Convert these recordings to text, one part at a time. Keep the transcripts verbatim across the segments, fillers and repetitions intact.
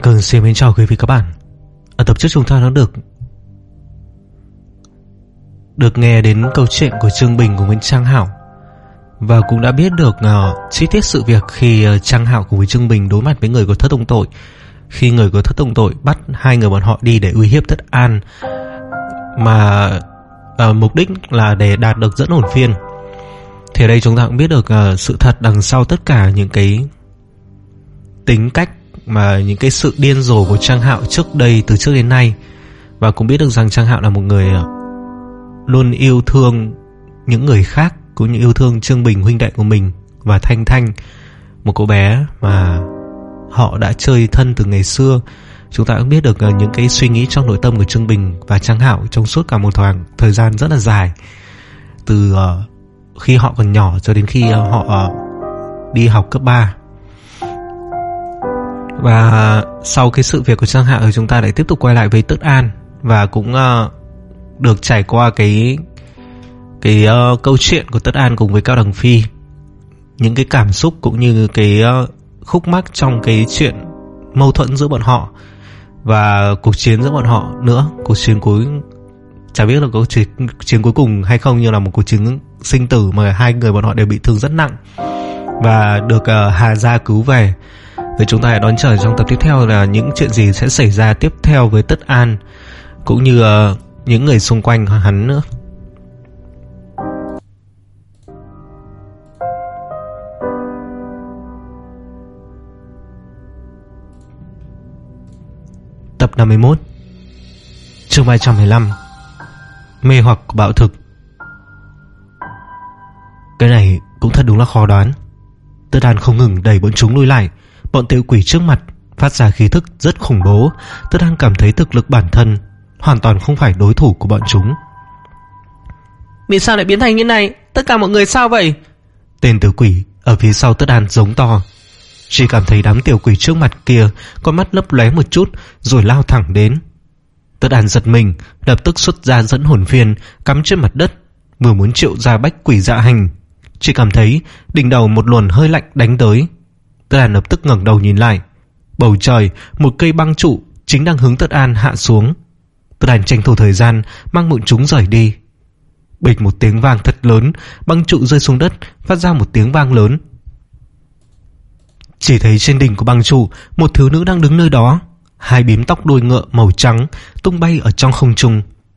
Cường xin mến chào quý vị các bạn. Ở tập trước chúng ta đã được Được nghe đến câu chuyện của Trương Bình cùng với Trang Hảo, và cũng đã biết được uh, chi tiết sự việc khi uh, Trang Hảo cùng với Trương Bình đối mặt với người có thất tông tội. Khi người có thất tông tội bắt hai người bọn họ đi để uy hiếp Tất An, mà uh, mục đích là để đạt được dẫn hồn phiên. Thì ở đây chúng ta cũng biết được uh, sự thật đằng sau tất cả những cái tính cách mà những cái sự điên rồ của Trang Hạo trước đây, từ trước đến nay. Và cũng biết được rằng Trang Hạo là một người luôn yêu thương những người khác, cũng như yêu thương Trương Bình huynh đệ của mình và Thanh Thanh, một cô bé mà họ đã chơi thân từ ngày xưa. Chúng ta cũng biết được những cái suy nghĩ trong nội tâm của Trương Bình và Trang Hạo trong suốt cả một khoảng thời gian rất là dài, từ uh, khi họ còn nhỏ cho đến khi uh, họ uh, đi học cấp ba. Và sau cái sự việc của Trang Hạo thì chúng ta lại tiếp tục quay lại với Tất An, và cũng uh, được trải qua cái cái uh, câu chuyện của Tất An cùng với Cao Đằng Phi, những cái cảm xúc cũng như cái uh, khúc mắc trong cái chuyện mâu thuẫn giữa bọn họ và cuộc chiến giữa bọn họ nữa. Cuộc chiến cuối, chả biết là có chiến, chiến cuối cùng hay không, như là một cuộc chiến sinh tử mà hai người bọn họ đều bị thương rất nặng và được uh, Hà Gia cứu về. Vậy chúng ta hãy đón chờ trong tập tiếp theo là những chuyện gì sẽ xảy ra tiếp theo với Tất An cũng như uh, những người xung quanh hắn nữa. Tập năm mươi mốt, chương ba trăm mười lăm, mê hoặc của bạo thực. Cái này cũng thật đúng là khó đoán. Tất An không ngừng đẩy bọn chúng lui lại. Bọn tiểu quỷ trước mặt phát ra khí thức rất khủng bố. Tất An cảm thấy thực lực bản thân hoàn toàn không phải đối thủ của bọn chúng. Vì sao lại biến thành như này? Tất cả mọi người sao vậy? Tên tiểu quỷ ở phía sau Tất An giống to. Chỉ cảm thấy đám tiểu quỷ trước mặt kia con mắt lấp lóe một chút rồi lao thẳng đến. Tất An giật mình, lập tức xuất ra dẫn hồn phiên cắm trên mặt đất, vừa muốn triệu ra bách quỷ dạ hành. Chỉ cảm thấy đỉnh đầu một luồng hơi lạnh đánh tới. Tất An lập tức ngẩng đầu nhìn lại. Bầu trời, một cây băng trụ chính đang hướng Tất An hạ xuống. Tất An tranh thủ thời gian mang bọn chúng rời đi. Bịch một tiếng vang thật lớn, băng trụ rơi xuống đất, phát ra một tiếng vang lớn. Chỉ thấy trên đỉnh của băng trụ, một thiếu nữ đang đứng nơi đó, hai bím tóc đuôi ngựa màu trắng tung bay ở trong không trung.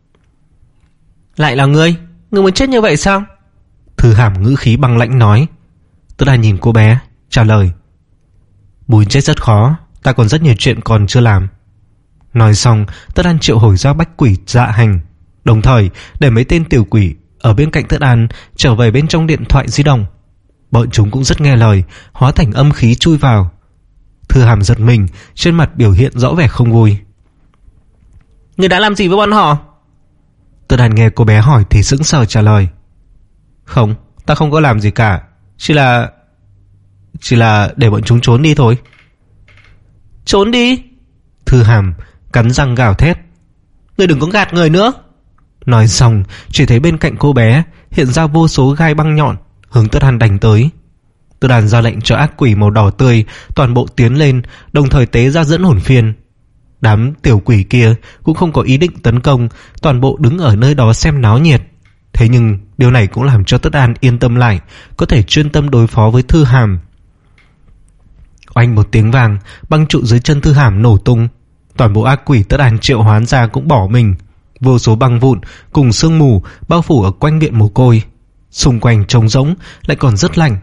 Lại là ngươi? Ngươi muốn chết như vậy sao? Thư Hàm ngữ khí băng lãnh nói. Tất An nhìn cô bé, trả lời. Muốn chết rất khó, ta còn rất nhiều chuyện còn chưa làm. Nói xong, Tất An triệu hồi ra bách quỷ dạ hành, đồng thời để mấy tên tiểu quỷ ở bên cạnh Tất An trở về bên trong điện thoại di động. Bọn chúng cũng rất nghe lời, hóa thành âm khí chui vào. Thư Hàm giật mình, trên mặt biểu hiện rõ vẻ không vui. Ngươi đã làm gì với bọn họ? Tất An nghe cô bé hỏi thì sững sờ trả lời. Không, ta không có làm gì cả. Chỉ là Chỉ là để bọn chúng trốn đi thôi. Trốn đi? Thư Hàm cắn răng gào thét. Ngươi đừng có gạt người nữa. Nói xong, chỉ thấy bên cạnh cô bé hiện ra vô số gai băng nhọn hướng Tất An đánh tới. Tất An ra lệnh cho ác quỷ màu đỏ tươi toàn bộ tiến lên, đồng thời tế ra dẫn hồn phiên. Đám tiểu quỷ kia cũng không có ý định tấn công, toàn bộ đứng ở nơi đó xem náo nhiệt. Thế nhưng điều này cũng làm cho Tất An yên tâm lại, có thể chuyên tâm đối phó với Thư Hàm. Oanh một tiếng vàng, băng trụ dưới chân Thư Hàm nổ tung. Toàn bộ ác quỷ Tất An triệu hoán ra cũng bỏ mình. Vô số băng vụn cùng sương mù bao phủ ở quanh viện mồ côi. Xung quanh trống rỗng, lại còn rất lạnh.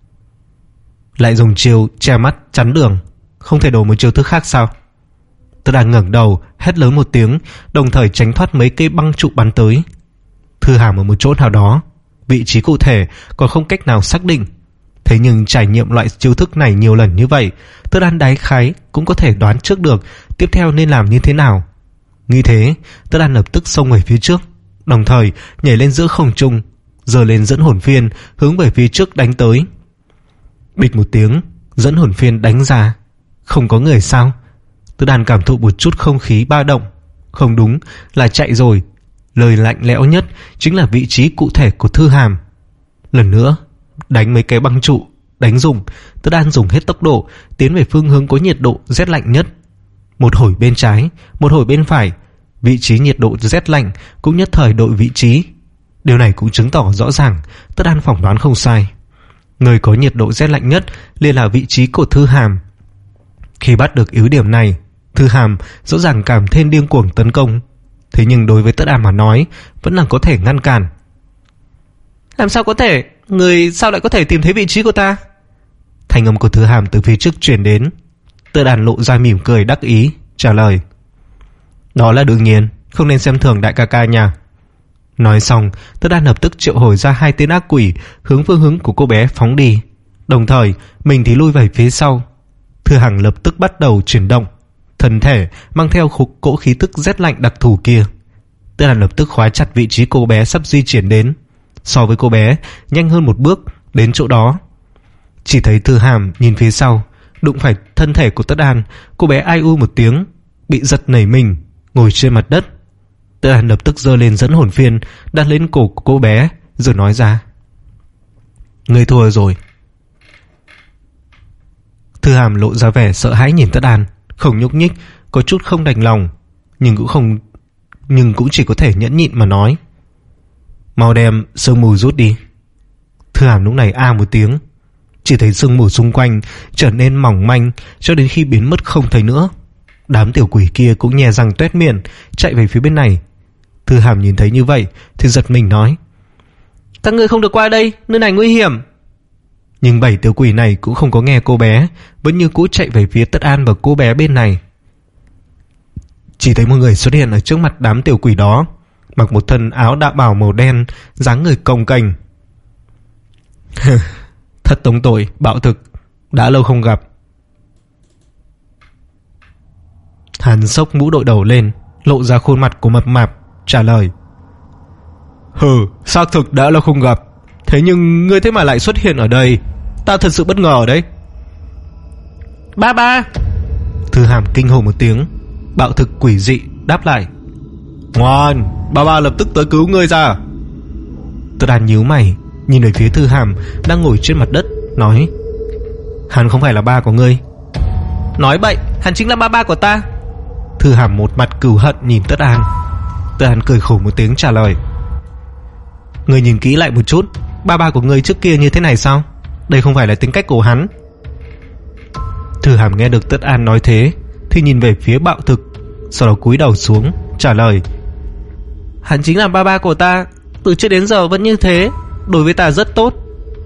Lại dùng chiêu che mắt chắn đường, không thể đổi một chiêu thức khác sao? Tất An ngẩng đầu hét lớn một tiếng, đồng thời tránh thoát mấy cây băng trụ bắn tới. Thư Hàm ở một chỗ nào đó, vị trí cụ thể còn không cách nào xác định. Thế nhưng trải nghiệm loại chiêu thức này nhiều lần như vậy, Tất An đáy khái cũng có thể đoán trước được tiếp theo nên làm như thế nào. Nghĩ thế, Tất An lập tức xông về phía trước, đồng thời nhảy lên giữa không trung, giơ lên dẫn hồn phiên hướng về phía trước đánh tới. Bịch một tiếng, dẫn hồn phiên đánh ra. Không có người sao? Tất An cảm thụ một chút không khí ba động. Không đúng, là chạy rồi. Lời lạnh lẽo nhất chính là vị trí cụ thể của Thư Hàm. Lần nữa đánh mấy cái băng trụ, đánh dùng. Tất An dùng hết tốc độ tiến về phương hướng có nhiệt độ rét lạnh nhất. một hồi bên trái, một hồi bên phải. Vị trí nhiệt độ rét lạnh cũng nhất thời đổi vị trí. Điều này cũng chứng tỏ rõ ràng Tất An phỏng đoán không sai. Người có nhiệt độ rét lạnh nhất liền là vị trí của Thư Hàm. Khi bắt được ưu điểm này, Thư Hàm rõ ràng cảm thêm điên cuồng tấn công. Thế nhưng đối với Tất An mà nói, vẫn là có thể ngăn cản. Làm sao có thể? Người sao lại có thể tìm thấy vị trí của ta? Thanh âm của Thư Hàm từ phía trước truyền đến. Tất An lộ ra mỉm cười đắc ý, trả lời: Đó là đương nhiên, không nên xem thường đại ca ca nha. Nói xong, Tất An lập tức triệu hồi ra hai tên ác quỷ hướng phương hướng của cô bé phóng đi. Đồng thời mình thì lui về phía sau. Thư Hằng lập tức bắt đầu chuyển động, thân thể mang theo khúc cỗ khí tức rét lạnh đặc thù kia. Tất An lập tức khóa chặt vị trí cô bé sắp di chuyển đến. So với cô bé nhanh hơn một bước đến chỗ đó. Chỉ thấy Thư Hàm nhìn phía sau, đụng phải thân thể của Tất An. Cô bé ai u một tiếng, bị giật nảy mình, ngồi trên mặt đất. Tất An lập tức giơ lên dẫn hồn phiên đặt lên cổ của cô bé, rồi nói ra: Ngươi thua rồi. Thư Hàm lộ ra vẻ sợ hãi nhìn Tất An, không nhúc nhích, có chút không đành lòng, nhưng cũng không nhưng cũng chỉ có thể nhẫn nhịn mà nói: Mau đem sương mù rút đi. Thư Hàm lúc này a một tiếng, chỉ thấy sương mù xung quanh trở nên mỏng manh cho đến khi biến mất không thấy nữa. Đám tiểu quỷ kia cũng nhe răng toét miệng chạy về phía bên này. Thư Hàm nhìn thấy như vậy thì giật mình nói: Các ngươi không được qua đây, nơi này nguy hiểm. Nhưng bảy tiểu quỷ này cũng không có nghe cô bé, vẫn như cũ chạy về phía Tất An và cô bé bên này. Chỉ thấy một người xuất hiện ở trước mặt đám tiểu quỷ đó, mặc một thân áo đạo bào màu đen, dáng người cồng kềnh. Thật tống tội, bạo thực, đã lâu không gặp. Hắn xốc mũ đội đầu lên, lộ ra khuôn mặt của mập mạp, trả lời: Hừ, xác thực đã lâu không gặp. Thế nhưng ngươi thế mà lại xuất hiện ở đây, ta thật sự bất ngờ đấy. Ba ba. Thư Hàm kinh hồn một tiếng, bạo thực quỷ dị đáp lại: Ngoan, ba ba lập tức tới cứu ngươi ra. Tất An nhíu mày, nhìn về phía Thư Hàm đang ngồi trên mặt đất, nói: Hắn không phải là ba của ngươi. Nói bậy, hắn chính là ba ba của ta. Thư Hàm một mặt cừu hận nhìn Tất An. Tất An cười khổ một tiếng trả lời: Ngươi nhìn kỹ lại một chút, ba ba của ngươi trước kia như thế này sao? Đây không phải là tính cách của hắn. Thư Hàm nghe được Tất An nói thế thì nhìn về phía bạo thực, sau đó cúi đầu xuống trả lời: Hắn chính là ba ba của ta, từ trước đến giờ vẫn như thế, đối với ta rất tốt.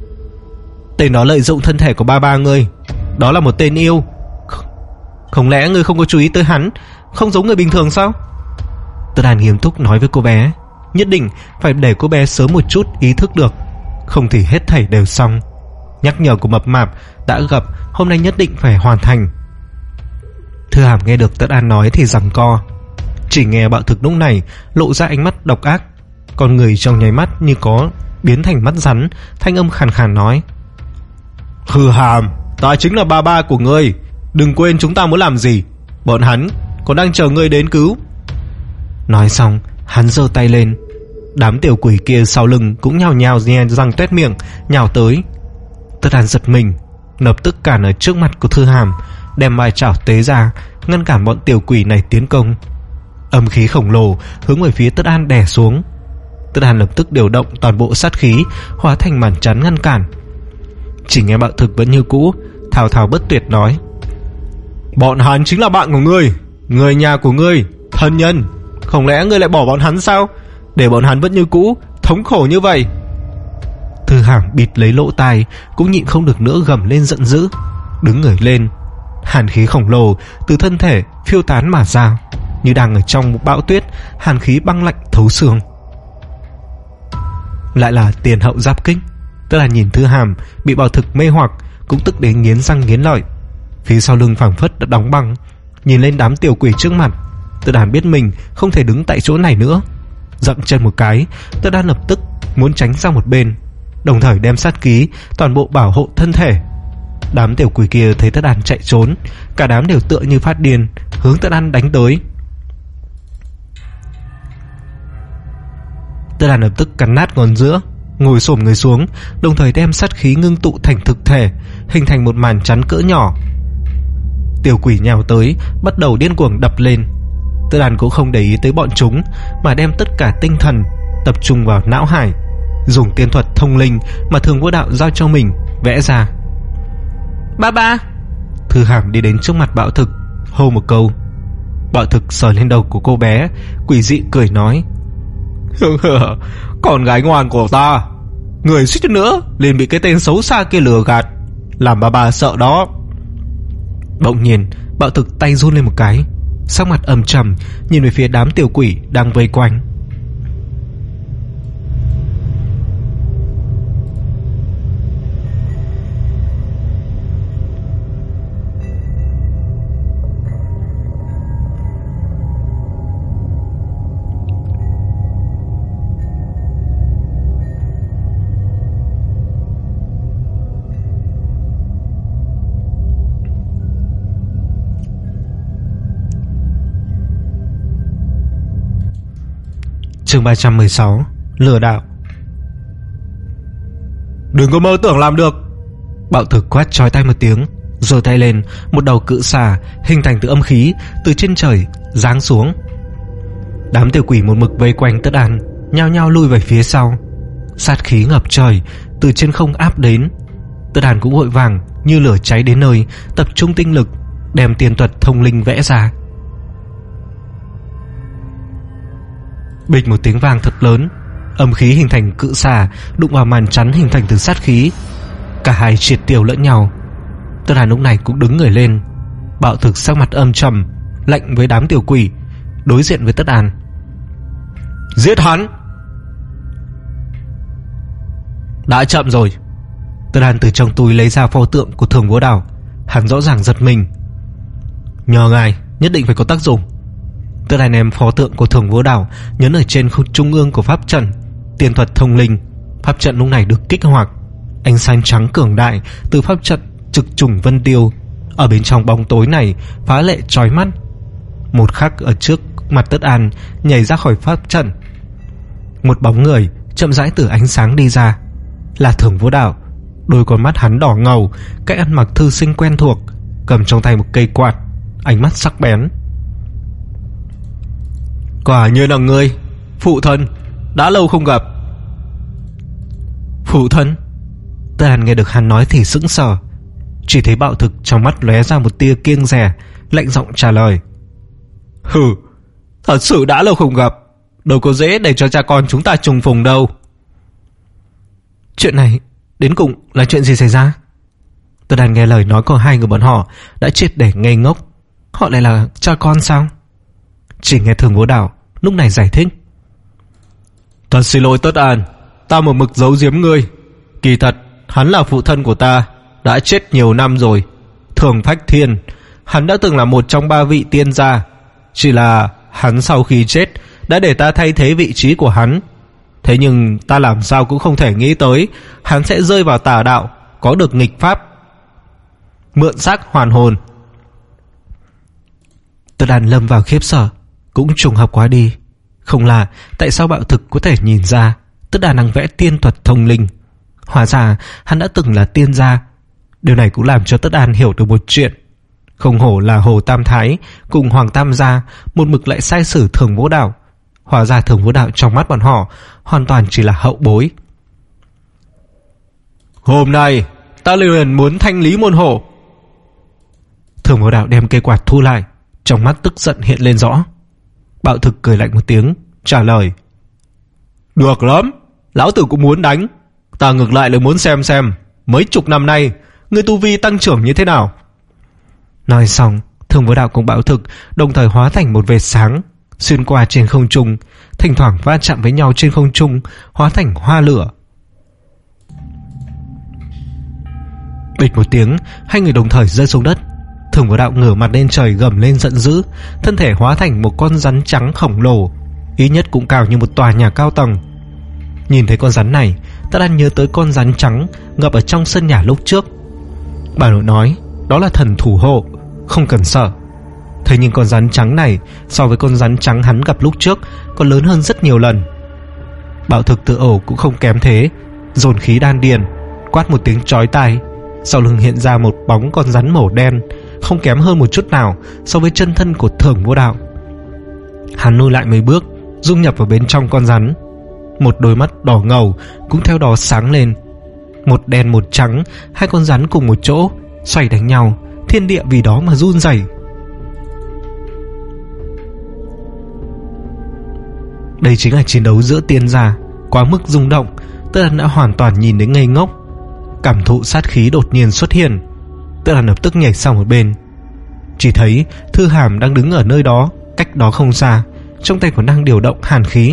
Tên đó lợi dụng thân thể của ba ba ngươi, đó là một tên yêu. Không lẽ ngươi không có chú ý tới hắn, không giống người bình thường sao? Tất An nghiêm túc nói với cô bé, nhất định phải để cô bé sớm một chút ý thức được, không thì hết thảy đều xong. Nhắc nhở của mập mạp đã gặp, hôm nay nhất định phải hoàn thành. Thư Hàm nghe được Tất An nói thì giằng co. Chỉ nghe bạo thực lúc này lộ ra ánh mắt độc ác, con người trong nháy mắt như có biến thành mắt rắn, thanh âm khàn khàn nói: Thư Hàm, ta chính là ba ba của ngươi, đừng quên chúng ta muốn làm gì, bọn hắn còn đang chờ ngươi đến cứu. Nói xong hắn giơ tay lên. Đám tiểu quỷ kia sau lưng cũng nhào nhào nhe răng toét miệng nhào tới. Tất An giật mình, lập tức cản ở trước mặt của Thư Hàm, đem mai chảo tế ra ngăn cản bọn tiểu quỷ này tiến công. Âm khí khổng lồ hướng về phía Tất An đè xuống. Tất An lập tức điều động toàn bộ sát khí hóa thành màn chắn ngăn cản. Chỉ nghe bạo thực vẫn như cũ thào thào bất tuyệt nói: Bọn hắn chính là bạn của ngươi, người nhà của ngươi, thân nhân. Không lẽ ngươi lại bỏ bọn hắn sao, để bọn hắn vẫn như cũ thống khổ như vậy? Thư Hàm bịt lấy lỗ tai, cũng nhịn không được nữa gầm lên giận dữ, đứng người lên. Hàn khí khổng lồ từ thân thể phiêu tán mà ra, như đang ở trong một bão tuyết, hàn khí băng lạnh thấu xương. Lại là tiền hậu giáp kích. Tức là nhìn Thư Hàm bị bạo thực mê hoặc, cũng tức đến nghiến răng nghiến lợi. Phía sau lưng phảng phất đã đóng băng. Nhìn lên đám tiểu quỷ trước mặt, Tất Đàn biết mình không thể đứng tại chỗ này nữa. Dậm chân một cái, Tất Đàn lập tức muốn tránh sang một bên, đồng thời đem sát khí toàn bộ bảo hộ thân thể. Đám tiểu quỷ kia thấy Tất Đàn chạy trốn, cả đám đều tựa như phát điên hướng Tất Đàn đánh tới. Tất Đàn lập tức cắn nát ngón giữa, ngồi xổm người xuống, đồng thời đem sát khí ngưng tụ thành thực thể, hình thành một màn chắn cỡ nhỏ. Tiểu quỷ nhào tới, bắt đầu điên cuồng đập lên. Tất Đàn cũng không để ý tới bọn chúng, mà đem tất cả tinh thần tập trung vào não hải, dùng tiên thuật thông linh mà Thường Vô Đạo giao cho mình vẽ ra. Ba ba. Thư Hàm đi đến trước mặt Bạo Thực, hô một câu. Bạo Thực sờ lên đầu của cô bé, quỷ dị cười nói: con gái ngoan của ta, người suýt nữa liền bị cái tên xấu xa kia lừa gạt, làm bà bà sợ đó. Bỗng nhiên Bạo Thực tay run lên một cái, sắc mặt âm trầm nhìn về phía đám tiểu quỷ đang vây quanh. Chương ba trăm mười sáu. Lừa đảo. Đừng có mơ tưởng làm được. Bạo Thực quát chói tai một tiếng, giơ tay lên, một đầu cự xà hình thành từ âm khí từ trên trời giáng xuống. Đám tiểu quỷ một mực vây quanh Tất Đàn nhao nhao lui về phía sau. Sát khí ngập trời từ trên không áp đến. Tất Đàn cũng vội vàng như lửa cháy đến nơi, tập trung tinh lực đem tiên thuật thông linh vẽ ra. Bịch một tiếng vang thật lớn, âm khí hình thành cự xà đụng vào màn chắn hình thành từ sát khí, cả hai triệt tiêu lẫn nhau. Tất Đàn lúc này cũng đứng người lên. Bạo Thực sắc mặt âm trầm, lạnh với đám tiểu quỷ, đối diện với Tất Đàn: giết hắn. Đã chậm rồi. Tất Đàn từ trong túi lấy ra pho tượng của Thường Vô Đạo. Hắn rõ ràng giật mình. Nhờ ngài, nhất định phải có tác dụng. Tất Đàn ném pho tượng của Thường Vô Đạo nhấn ở trên khung trung ương của pháp trận. Tiên thuật thông linh, pháp trận lúc này được kích hoạt. Ánh sáng trắng cường đại từ pháp trận trực trùng vân tiêu, ở bên trong bóng tối này phá lệ chói mắt. Một khắc ở trước mặt Tất Đàn nhảy ra khỏi pháp trận, một bóng người chậm rãi từ ánh sáng đi ra, là Thường Vô Đạo. Đôi con mắt hắn đỏ ngầu, cách ăn mặc thư sinh quen thuộc, cầm trong tay một cây quạt, ánh mắt sắc bén. Quả nhiên là ngươi, phụ thân, đã lâu không gặp. Phụ thân? Tất Đàn nghe được hắn nói thì sững sờ, chỉ thấy Bạo Thực trong mắt lóe ra một tia kiêng dè, lạnh giọng trả lời: hừ, thật sự đã lâu không gặp, đâu có dễ để cho cha con chúng ta trùng phùng đâu. Chuyện này đến cùng là chuyện gì xảy ra? Tất Đàn nghe lời nói của hai người bọn họ đã triệt để ngây ngốc. Họ lại là cha con sao? Chỉ nghe Thường Vô Đạo lúc này giải thích: thật xin lỗi Tất Đàn, ta một mực giấu giếm ngươi. Kỳ thật hắn là phụ thân của ta, đã chết nhiều năm rồi. Thường Phách Thiên, hắn đã từng là một trong ba vị tiên gia, chỉ là hắn sau khi chết đã để ta thay thế vị trí của hắn. Thế nhưng ta làm sao cũng không thể nghĩ tới hắn sẽ rơi vào tà đạo, có được nghịch pháp mượn xác hoàn hồn. Tất Đàn lâm vào khiếp sợ, cũng trùng hợp quá đi. Không là tại sao Bạo Thực có thể nhìn ra Tất Đàn đang vẽ tiên thuật thông linh? Hóa ra hắn đã từng là tiên gia. Điều này cũng làm cho Tất Đàn hiểu được một chuyện. Không hổ là Hồ Tam Thái cùng Hoàng Tam gia một mực lại sai sử Thường Vô Đạo. Hóa ra Thường Vô Đạo trong mắt bọn họ hoàn toàn chỉ là hậu bối. Hôm nay ta liền muốn thanh lý môn hộ. Thường Vô Đạo đem cây quạt thu lại, trong mắt tức giận hiện lên rõ. Bạo Thực cười lạnh một tiếng, trả lời: được lắm, lão tử cũng muốn đánh. Ta ngược lại là muốn xem xem mấy chục năm nay ngươi tu vi tăng trưởng như thế nào. Nói xong, Thường Vô Đạo cùng Bạo Thực đồng thời hóa thành một vệt sáng, xuyên qua trên không trung, thỉnh thoảng va chạm với nhau trên không trung, hóa thành hoa lửa. Bịch một tiếng, hai người đồng thời rơi xuống đất. Thường Vô Đạo ngửa mặt lên trời gầm lên giận dữ, thân thể hóa thành một con rắn trắng khổng lồ, ít nhất cũng cao như một tòa nhà cao tầng. Nhìn thấy con rắn này, ta đang nhớ tới con rắn trắng ngập ở trong sân nhà lúc trước. Bà nội nói đó là thần thủ hộ, không cần sợ. Thế nhưng con rắn trắng này so với con rắn trắng hắn gặp lúc trước còn lớn hơn rất nhiều lần. Bạo Thực tự ổ cũng không kém thế, dồn khí đan điền, quát một tiếng chói tai. Sau lưng hiện ra một bóng con rắn màu đen, không kém hơn một chút nào so với chân thân của Thường Vô Đạo. Hắn lùi lại mấy bước, dung nhập vào bên trong con rắn. Một đôi mắt đỏ ngầu cũng theo đó sáng lên. Một đen một trắng, hai con rắn cùng một chỗ xoay đánh nhau, thiên địa vì đó mà run rẩy. Đây chính là chiến đấu giữa tiên gia, quá mức rung động. Tất Đàn đã hoàn toàn nhìn đến ngây ngốc. Cảm thụ sát khí đột nhiên xuất hiện, Tất Đàn lập tức nhảy sang một bên. Chỉ thấy Thư Hàm đang đứng ở nơi đó, cách đó không xa, trong tay còn đang điều động hàn khí.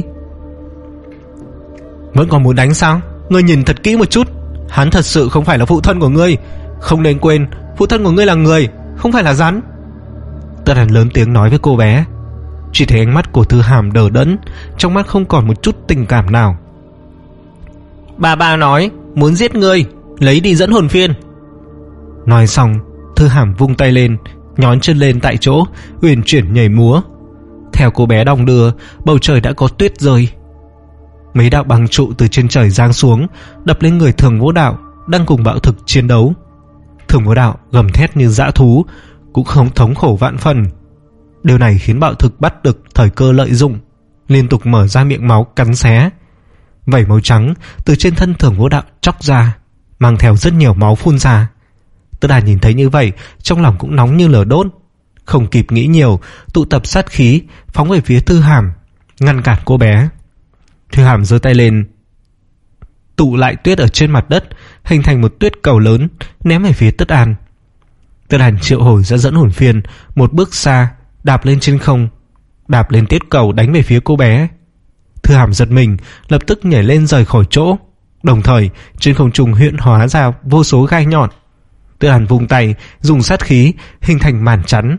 Vẫn còn muốn đánh sao? Ngươi nhìn thật kỹ một chút, hắn thật sự không phải là phụ thân của ngươi. Không nên quên, phụ thân của ngươi là người, không phải là rắn. Tất Đàn lớn tiếng nói với cô bé. Chỉ thấy ánh mắt của Thư Hàm đờ đẫn, trong mắt không còn một chút tình cảm nào. Bà bà nói muốn giết ngươi, lấy đi dẫn hồn phiên. Nói xong, Thư Hàm vung tay lên, nhón chân lên tại chỗ, uyển chuyển nhảy múa. Theo cô bé đong đưa, bầu trời đã có tuyết rơi. Mấy đạo băng trụ từ trên trời giáng xuống, đập lên người Thường Vô Đạo đang cùng bạo thực chiến đấu. Thường Vô Đạo gầm thét như dã thú, cũng không thống khổ vạn phần. Điều này khiến bạo thực bắt được thời cơ lợi dụng, liên tục mở ra miệng máu cắn xé. Vảy màu trắng từ trên thân Thường Vô Đạo chóc ra, mang theo rất nhiều máu phun ra. Tất Đàn nhìn thấy như vậy, trong lòng cũng nóng như lửa đốt. Không kịp nghĩ nhiều, tụ tập sát khí phóng về phía Thư Hàm, ngăn cản cô bé. Thư Hàm giơ tay lên, tụ lại tuyết ở trên mặt đất, hình thành một tuyết cầu lớn, ném về phía Tất Đàn. Tất Đàn triệu hồi ra dẫn hồn phiên, một bước xa, đạp lên trên không, đạp lên tuyết cầu đánh về phía cô bé. Thư Hàm giật mình, lập tức nhảy lên rời khỏi chỗ. Đồng thời trên không trung hiện hóa ra vô số gai nhọn. Tất Đàn vung tay, dùng sát khí hình thành màn chắn.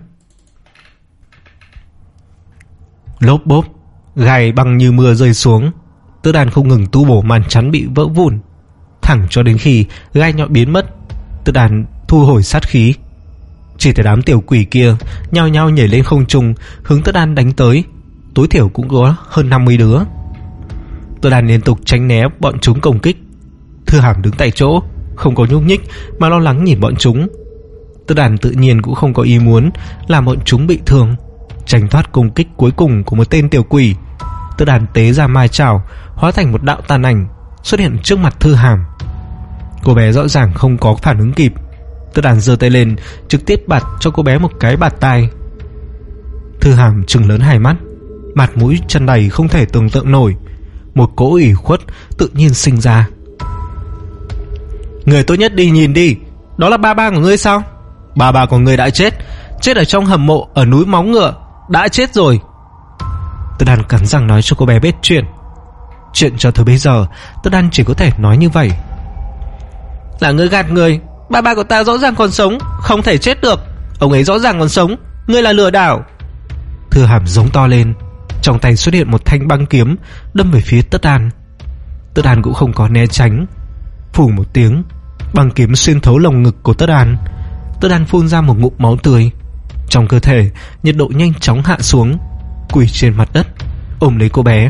Lốp bốp, gai băng như mưa rơi xuống. Tất Đàn không ngừng tu bổ màn chắn bị vỡ vụn, thẳng cho đến khi gai nhọn biến mất. Tất Đàn thu hồi sát khí. Chỉ thấy đám tiểu quỷ kia nhao nhao nhảy lên không trung, hướng Tất Đàn đánh tới. Tối thiểu cũng có hơn năm mươi đứa. Tất Đàn liên tục tránh né bọn chúng công kích. Thư Hàm đứng tại chỗ, không có nhúc nhích mà lo lắng nhìn bọn chúng. Tất Đàn tự nhiên cũng không có ý muốn làm bọn chúng bị thương, tránh thoát công kích cuối cùng của một tên tiểu quỷ. Tất Đàn tế ra mai chảo, hóa thành một đạo tàn ảnh xuất hiện trước mặt Thư Hàm. Cô bé rõ ràng không có phản ứng kịp. Tất Đàn giơ tay lên, trực tiếp bạt cho cô bé một cái bạt tai. Thư Hàm trừng lớn hai mắt, mặt mũi chân đầy không thể tưởng tượng nổi. Một cỗ ủy khuất tự nhiên sinh ra. Người tốt nhất đi nhìn đi, đó là ba ba của ngươi sao? Ba ba của ngươi đã chết, chết ở trong hầm mộ ở núi Móng Ngựa, đã chết rồi. Tất Đàn cắn răng nói cho cô bé biết chuyện. Chuyện cho tới bây giờ, Tất Đàn chỉ có thể nói như vậy. Là ngươi gạt người, ba ba của ta rõ ràng còn sống, không thể chết được. Ông ấy rõ ràng còn sống, ngươi là lừa đảo. Thư Hàm giống to lên, trong tay xuất hiện một thanh băng kiếm đâm về phía Tất Đàn. Tất Đàn cũng không có né tránh. Phù một tiếng, băng kiếm xuyên thấu lồng ngực của Tất Đàn. Tất Đàn phun ra một ngụm máu tươi. Trong cơ thể nhiệt độ nhanh chóng hạ xuống, quỳ trên mặt đất ôm lấy cô bé.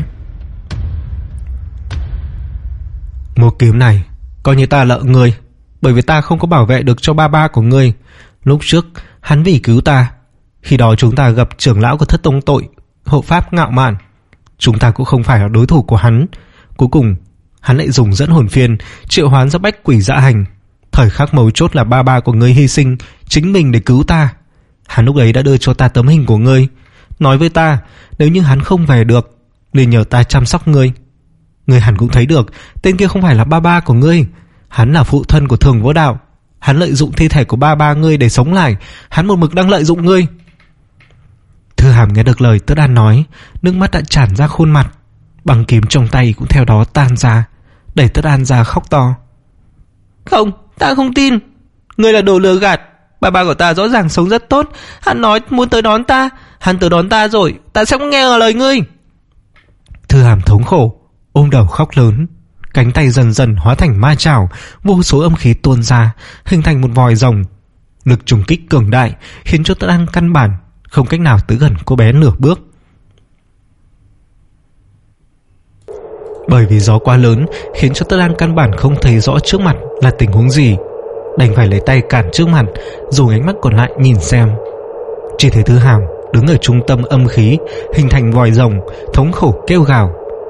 Một kiếm này coi như ta lợ ngươi, bởi vì ta không có bảo vệ được cho ba ba của ngươi. Lúc trước hắn vì cứu ta, khi đó chúng ta gặp trưởng lão của Thất Tông Tội, hộ pháp Ngạo Mạn. Chúng ta cũng không phải là đối thủ của hắn. Cuối cùng hắn lại dùng dẫn hồn phiên triệu hoán ra bách quỷ dạ hành. Thời khắc mấu chốt là ba ba của ngươi hy sinh chính mình để cứu ta. Hắn lúc ấy đã đưa cho ta tấm hình của ngươi, nói với ta nếu như hắn không về được liền nhờ ta chăm sóc ngươi. Ngươi hẳn cũng thấy được, tên kia không phải là ba ba của ngươi, hắn là phụ thân của Thường Vô Đạo. Hắn lợi dụng thi thể của ba ba ngươi để sống lại, hắn một mực đang lợi dụng ngươi. Thư Hàm nghe được lời Tất Đàn nói, nước mắt đã tràn ra khuôn mặt, băng kiếm trong tay cũng theo đó tan ra, đẩy Tất Đàn ra khóc to. Không, ta không tin, ngươi là đồ lừa gạt. Ba ba của ta rõ ràng sống rất tốt, hắn nói muốn tới đón ta, hắn tới đón ta rồi, ta sẽ không nghe lời ngươi. Thư Hàm thống khổ ôm đầu khóc lớn, cánh tay dần dần hóa thành ma chảo, vô số âm khí tuôn ra, hình thành một vòi rồng. Lực trùng kích cường đại khiến cho Tất Đàn căn bản không cách nào tới gần cô bé nửa bước. Bởi vì gió quá lớn khiến cho Tất Đàn căn bản không thấy rõ trước mặt là tình huống gì. đành phải lấy tay cản trước mặt, dùng ánh mắt còn lại nhìn xem. Chỉ thấy Thư Hàm đứng ở trung tâm âm khí, hình thành vòi rồng, thống khổ kêu gào.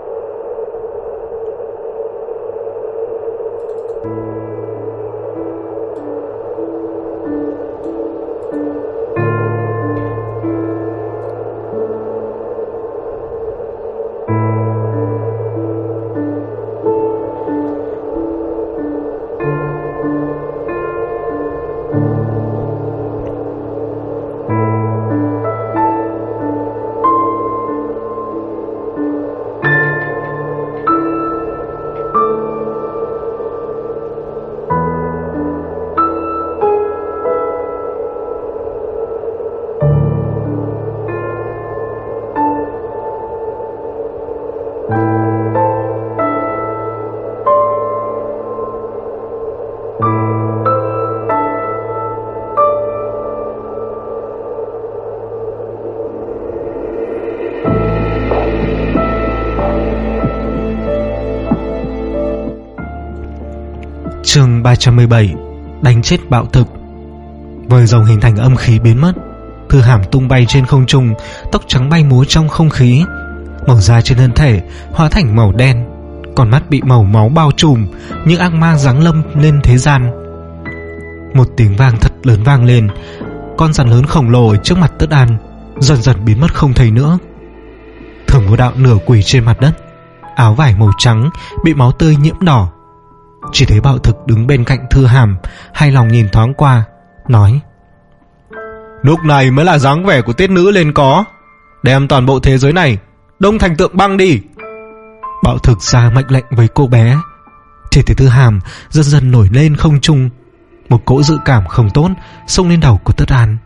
Chương ba trăm mười bảy. Đánh chết bạo thực. Vòi rồng hình thành âm khí biến mất. Thư Hàm tung bay trên không trung, tóc trắng bay múa trong không khí. Màu da trên thân thể hóa thành màu đen, còn mắt bị màu máu bao trùm, như ác ma giáng lâm lên thế gian. Một tiếng vang thật lớn vang lên. Con rắn lớn khổng lồ ở trước mặt Tất An dần dần biến mất không thấy nữa. Thường Vô Đạo nửa quỳ trên mặt đất, áo vải màu trắng bị máu tươi nhiễm đỏ. Chỉ thấy bạo thực đứng bên cạnh Thư Hàm, hài lòng nhìn thoáng qua, nói: Lúc này mới là dáng vẻ của tiết nữ lên có. Đem toàn bộ thế giới này đông thành tượng băng đi. Bạo thực ra mệnh lệnh với cô bé. Chỉ thấy Thư Hàm dần dần nổi lên không trung. Một cỗ dự cảm không tốt xông lên đầu của Tất An.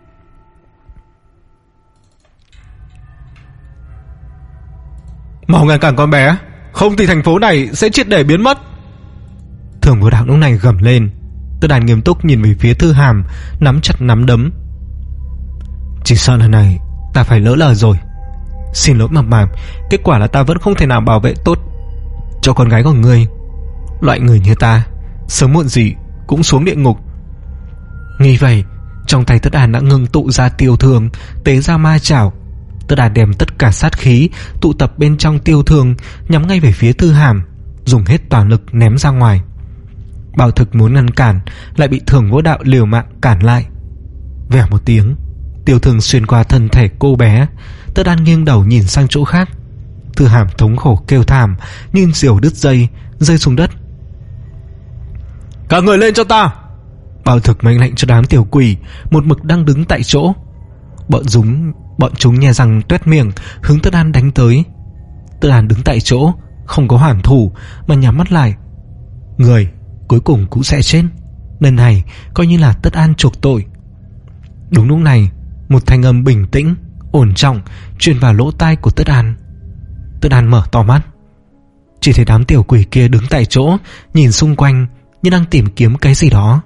Mau ngăn cản con bé, không thì thành phố này sẽ triệt để biến mất. Thường Vô Đạo lúc này gầm lên. Tất An nghiêm túc nhìn về phía Thư Hàm, nắm chặt nắm đấm. Chỉ sợ lần này ta phải lỡ lời rồi. Xin lỗi Mập Mạp, kết quả là ta vẫn không thể nào bảo vệ tốt cho con gái của ngươi. Loại người như ta sớm muộn gì cũng xuống địa ngục. Nghĩ vậy, trong tay Tất An đã ngưng tụ ra tiêu thương, tế ra ma chảo. Tất An đem tất cả sát khí tụ tập bên trong tiêu thương, nhắm ngay về phía Thư Hàm, dùng hết toàn lực ném ra ngoài. Bạo thực muốn ngăn cản, lại bị Thường Vô Đạo liều mạng cản lại. Vèo một tiếng, tiêu thương xuyên qua thân thể cô bé. Tất An nghiêng đầu nhìn sang chỗ khác. Thư Hàm thống khổ kêu thảm, như diều đứt dây, rơi xuống đất. Các người lên cho ta! Bạo thực mệnh lệnh cho đám tiểu quỷ một mực đang đứng tại chỗ. Bọn chúng Bọn chúng nhe răng tuét miệng hướng Tất An đánh tới. Tất An đứng tại chỗ, không có hoàn thủ mà nhắm mắt lại. Người cuối cùng cũng sẽ chết. Lần này coi như là Tất An chuộc tội. Đúng lúc này, một thanh âm bình tĩnh, ổn trọng truyền vào lỗ tai của Tất An. Tất An mở to mắt, chỉ thấy đám tiểu quỷ kia đứng tại chỗ, nhìn xung quanh như đang tìm kiếm cái gì đó.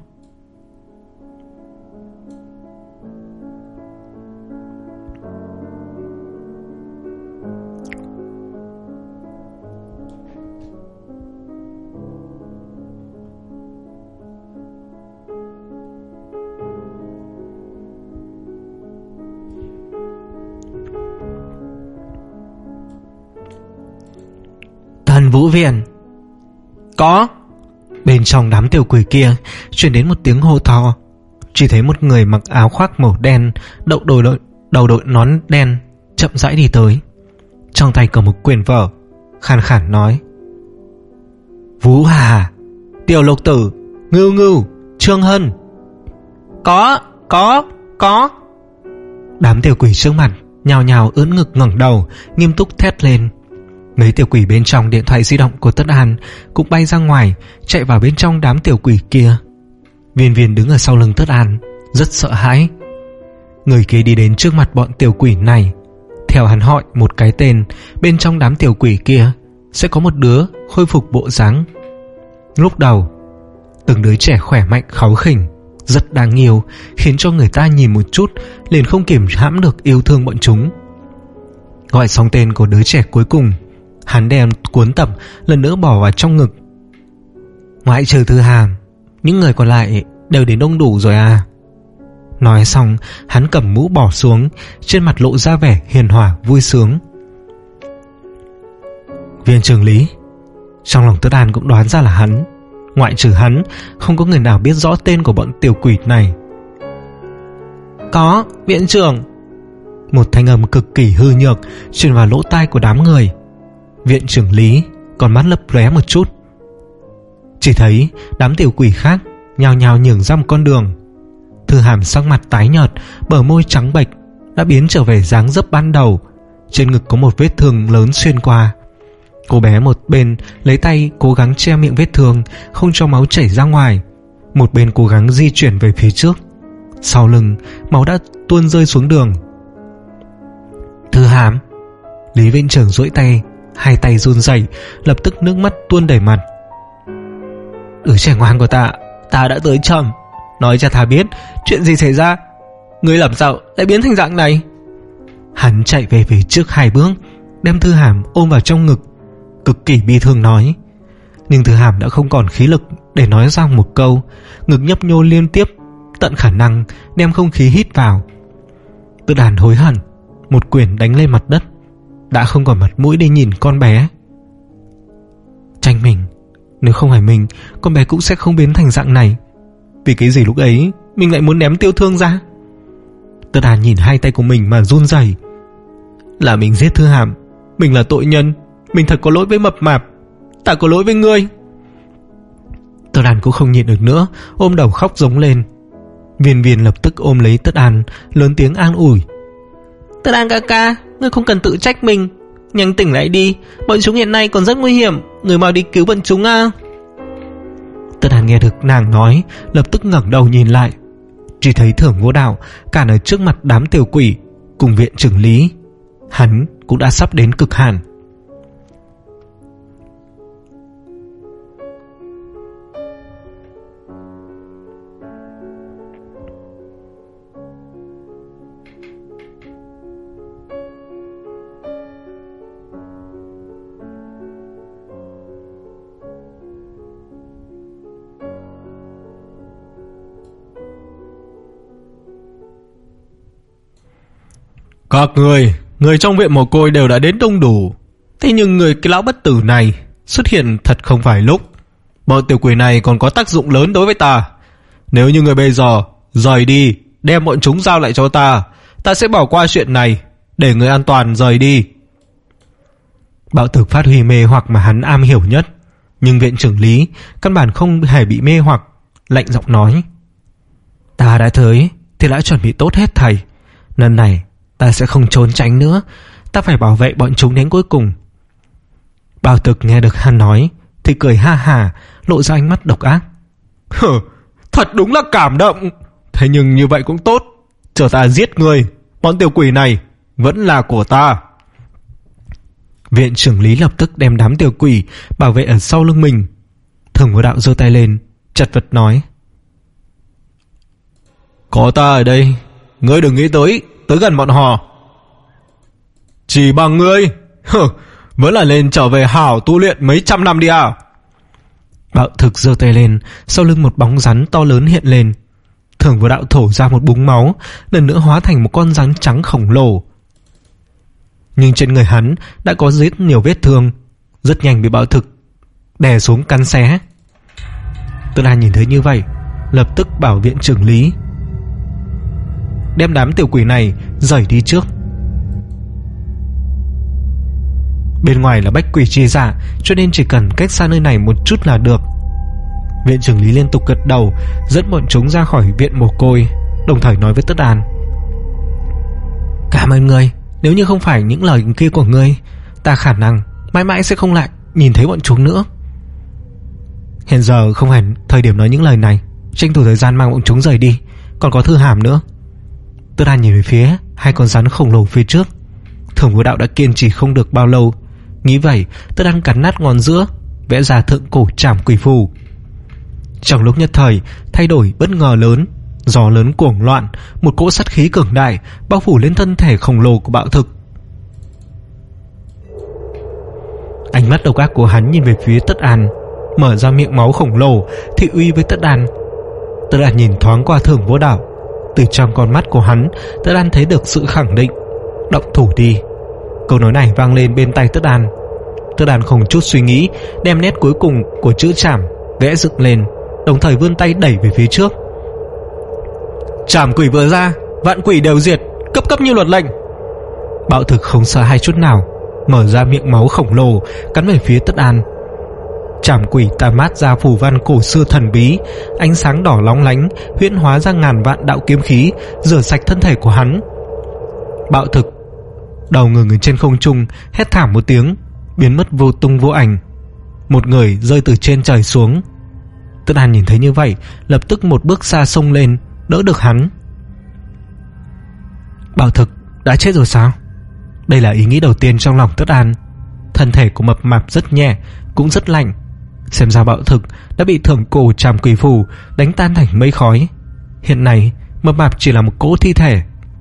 Thần Vũ Viện. Có. Bên trong đám tiểu quỷ kia truyền đến một tiếng hô to. Chỉ thấy một người mặc áo khoác màu đen, đậu đội đội đầu đội nón đen, chậm rãi đi tới, trong tay cầm một quyển vở, khàn khàn nói: Vũ Hà, Tiểu Lục Tử, Ngưu Ngưu, Trương Hân. Có, có, có. Đám tiểu quỷ trước mặt nhào nhào ưỡn ngực ngẩng đầu, nghiêm túc thét lên. Mấy tiểu quỷ bên trong điện thoại di động của Tất An cũng bay ra ngoài, chạy vào bên trong đám tiểu quỷ kia. Viên Viên đứng ở sau lưng Tất An, rất sợ hãi. Người kia đi đến trước mặt bọn tiểu quỷ này. Theo hắn hỏi một cái tên, bên trong đám tiểu quỷ kia sẽ có một đứa khôi phục bộ dáng. Lúc đầu, từng đứa trẻ khỏe mạnh kháu khỉnh, rất đáng yêu, khiến cho người ta nhìn một chút liền không kiềm hãm được yêu thương bọn chúng. Gọi xong tên của đứa trẻ cuối cùng, hắn đem cuốn tập lần nữa bỏ vào trong ngực. Ngoại trừ Thư Hàm, Những người còn lại đều đến đông đủ rồi à? Nói xong, hắn cầm mũ bỏ xuống, trên mặt lộ ra vẻ hiền hòa vui sướng. Viên trưởng lý. Trong lòng Tất An cũng đoán ra là hắn. Ngoại trừ hắn, không có người nào biết rõ tên của bọn tiểu quỷ này. Có, viện trưởng. Một thanh âm cực kỳ hư nhược truyền vào lỗ tai của đám người. Viện trưởng lý còn mắt lấp lóe một chút. Chỉ thấy đám tiểu quỷ khác nhào nhào nhường ra một con đường. Thư Hàm sắc mặt tái nhợt, bờ môi trắng bệch, đã biến trở về dáng dấp ban đầu. Trên ngực có một vết thương lớn xuyên qua. Cô bé một bên lấy tay cố gắng che miệng vết thương, không cho máu chảy ra ngoài, một bên cố gắng di chuyển về phía trước. Sau lưng máu đã tuôn rơi xuống đường. Thư Hàm. Lý Viện Trưởng duỗi tay, hai tay run rẩy, lập tức nước mắt tuôn đầy mặt. Đứa trẻ ngoan của ta, ta đã tới chậm. Nói cho ta biết chuyện gì xảy ra. Ngươi làm sao lại biến thành dạng này? Hắn chạy về phía trước hai bước, đem Thư Hàm ôm vào trong ngực, cực kỳ bi thương nói. Nhưng Thư Hàm đã không còn khí lực để nói ra một câu, ngực nhấp nhô liên tiếp, tận khả năng đem không khí hít vào. Tự đàn hối hận, một quyền đánh lên mặt đất, đã không còn mặt mũi để nhìn con bé. Tranh mình, nếu không phải mình, con bé cũng sẽ không biến thành dạng này. Vì cái gì lúc ấy mình lại muốn ném Tiêu Thương ra? Tự đàn nhìn hai tay của mình mà run rẩy. Là mình giết Thư Hàm, mình là tội nhân, mình thật có lỗi với Mập Mạp, ta có lỗi với ngươi. Tất An cũng không nhịn được nữa, ôm đầu khóc giống lên. Viên Viên lập tức ôm lấy Tất An, lớn tiếng an ủi. Tất An ca ca, ngươi không cần tự trách mình, nhanh tỉnh lại đi, bọn chúng hiện nay còn rất nguy hiểm, người mau đi cứu bọn chúng à. Tất An nghe được nàng nói, lập tức ngẩng đầu nhìn lại, chỉ thấy Thưởng Vô Đạo cản ở trước mặt đám tiểu quỷ cùng viện trưởng lý. Hắn cũng đã sắp đến cực hạn. Các người, người trong viện mồ côi đều đã đến đông đủ. Thế nhưng người cái lão bất tử này xuất hiện thật không phải lúc. Bọn tiểu quỷ này còn có tác dụng lớn đối với ta. Nếu như người bây giờ rời đi, đem bọn chúng giao lại cho ta, ta sẽ bỏ qua chuyện này, để người an toàn rời đi. Bạo thực phát huy mê hoặc mà hắn am hiểu nhất, nhưng viện trưởng lý căn bản không hề bị mê hoặc, lạnh giọng nói. Ta đã tới thì đã chuẩn bị tốt hết thầy. Lần này ta sẽ không trốn tránh nữa, ta phải bảo vệ bọn chúng đến cuối cùng. Bạo thực nghe được hắn nói thì cười ha hả, lộ ra ánh mắt độc ác. Hừ, thật đúng là cảm động. Thế nhưng như vậy cũng tốt, chờ ta giết người, bọn tiểu quỷ này vẫn là của ta. Viện trưởng lý lập tức đem đám tiểu quỷ bảo vệ ở sau lưng mình. Thưởng Vô Đạo giơ tay lên, chật vật nói. Có ta ở đây, ngươi đừng nghĩ tới tới gần bọn họ. Chỉ bằng ngươi, hừ, vẫn là lên trở về hảo tu luyện mấy trăm năm đi à. Bạo thực giơ tay lên, sau lưng một bóng rắn to lớn hiện lên. Thưởng Vô Đạo thổ ra một búng máu, lần nữa hóa thành một con rắn trắng khổng lồ. Nhưng trên người hắn đã có rất nhiều vết thương, rất nhanh bị bạo thực đè xuống cắn xé. Tư Lan nhìn thấy như vậy, lập tức bảo viện trưởng lý đem đám tiểu quỷ này rời đi trước. Bên ngoài là bách quỷ chi dạ, cho nên chỉ cần cách xa nơi này một chút là được. Viện trưởng lý liên tục gật đầu, dẫn bọn chúng ra khỏi viện mồ côi, đồng thời nói với Tất An. Cảm ơn ngươi, nếu như không phải những lời kia của ngươi, ta khả năng mãi mãi sẽ không lại nhìn thấy bọn chúng nữa. Hiện giờ không phải thời điểm nói những lời này, tranh thủ thời gian mang bọn chúng rời đi, còn có Thư Hàm nữa. Tất An nhìn về phía hai con rắn khổng lồ phía trước. Thưởng Vô Đạo đã kiên trì không được bao lâu, nghĩ vậy Tất An cắn nát ngón giữa, vẽ ra thượng cổ trảm quỷ phù. Trong lúc nhất thời thay đổi bất ngờ lớn, gió lớn cuồng loạn, một cỗ sát khí cường đại bao phủ lên thân thể khổng lồ của bạo thực. Ánh mắt độc ác của hắn nhìn về phía Tất An, mở ra miệng máu khổng lồ thị uy với Tất Đan. Tất Đan nhìn thoáng qua Thường Vô Đạo. Từ trong con mắt của hắn, Tất Đan thấy được sự khẳng định. Động thủ đi. Câu nói này vang lên bên tai Tất Đan. Tất Đan không chút suy nghĩ đem nét cuối cùng của chữ trảm vẽ dựng lên, đồng thời vươn tay đẩy về phía trước. Trảm quỷ vừa ra, vạn quỷ đều diệt, cấp cấp như luật lệnh. Bạo thực không sợ hai chút nào, mở ra miệng máu khổng lồ cắn về phía Tất Đan. Trảm quỷ tàn mát ra phù văn cổ xưa thần bí, ánh sáng đỏ lóng lánh huyễn hóa ra ngàn vạn đạo kiếm khí rửa sạch thân thể của hắn. Bạo thực đầu ngừng ở trên không trung, hét thảm một tiếng, biến mất vô tung vô ảnh. Một người rơi từ trên trời xuống. Tất Đan nhìn thấy như vậy, lập tức một bước xa xông lên đỡ được hắn. Bạo thực đã chết rồi sao? Đây là ý nghĩ đầu tiên trong lòng Tất Đan. Thân thể của mập mạp rất nhẹ, cũng rất lạnh. Xem ra bạo thực đã bị thượng cổ trảm quỷ phù đánh tan thành mây khói. Hiện nay mập mạp chỉ là một cỗ thi thể.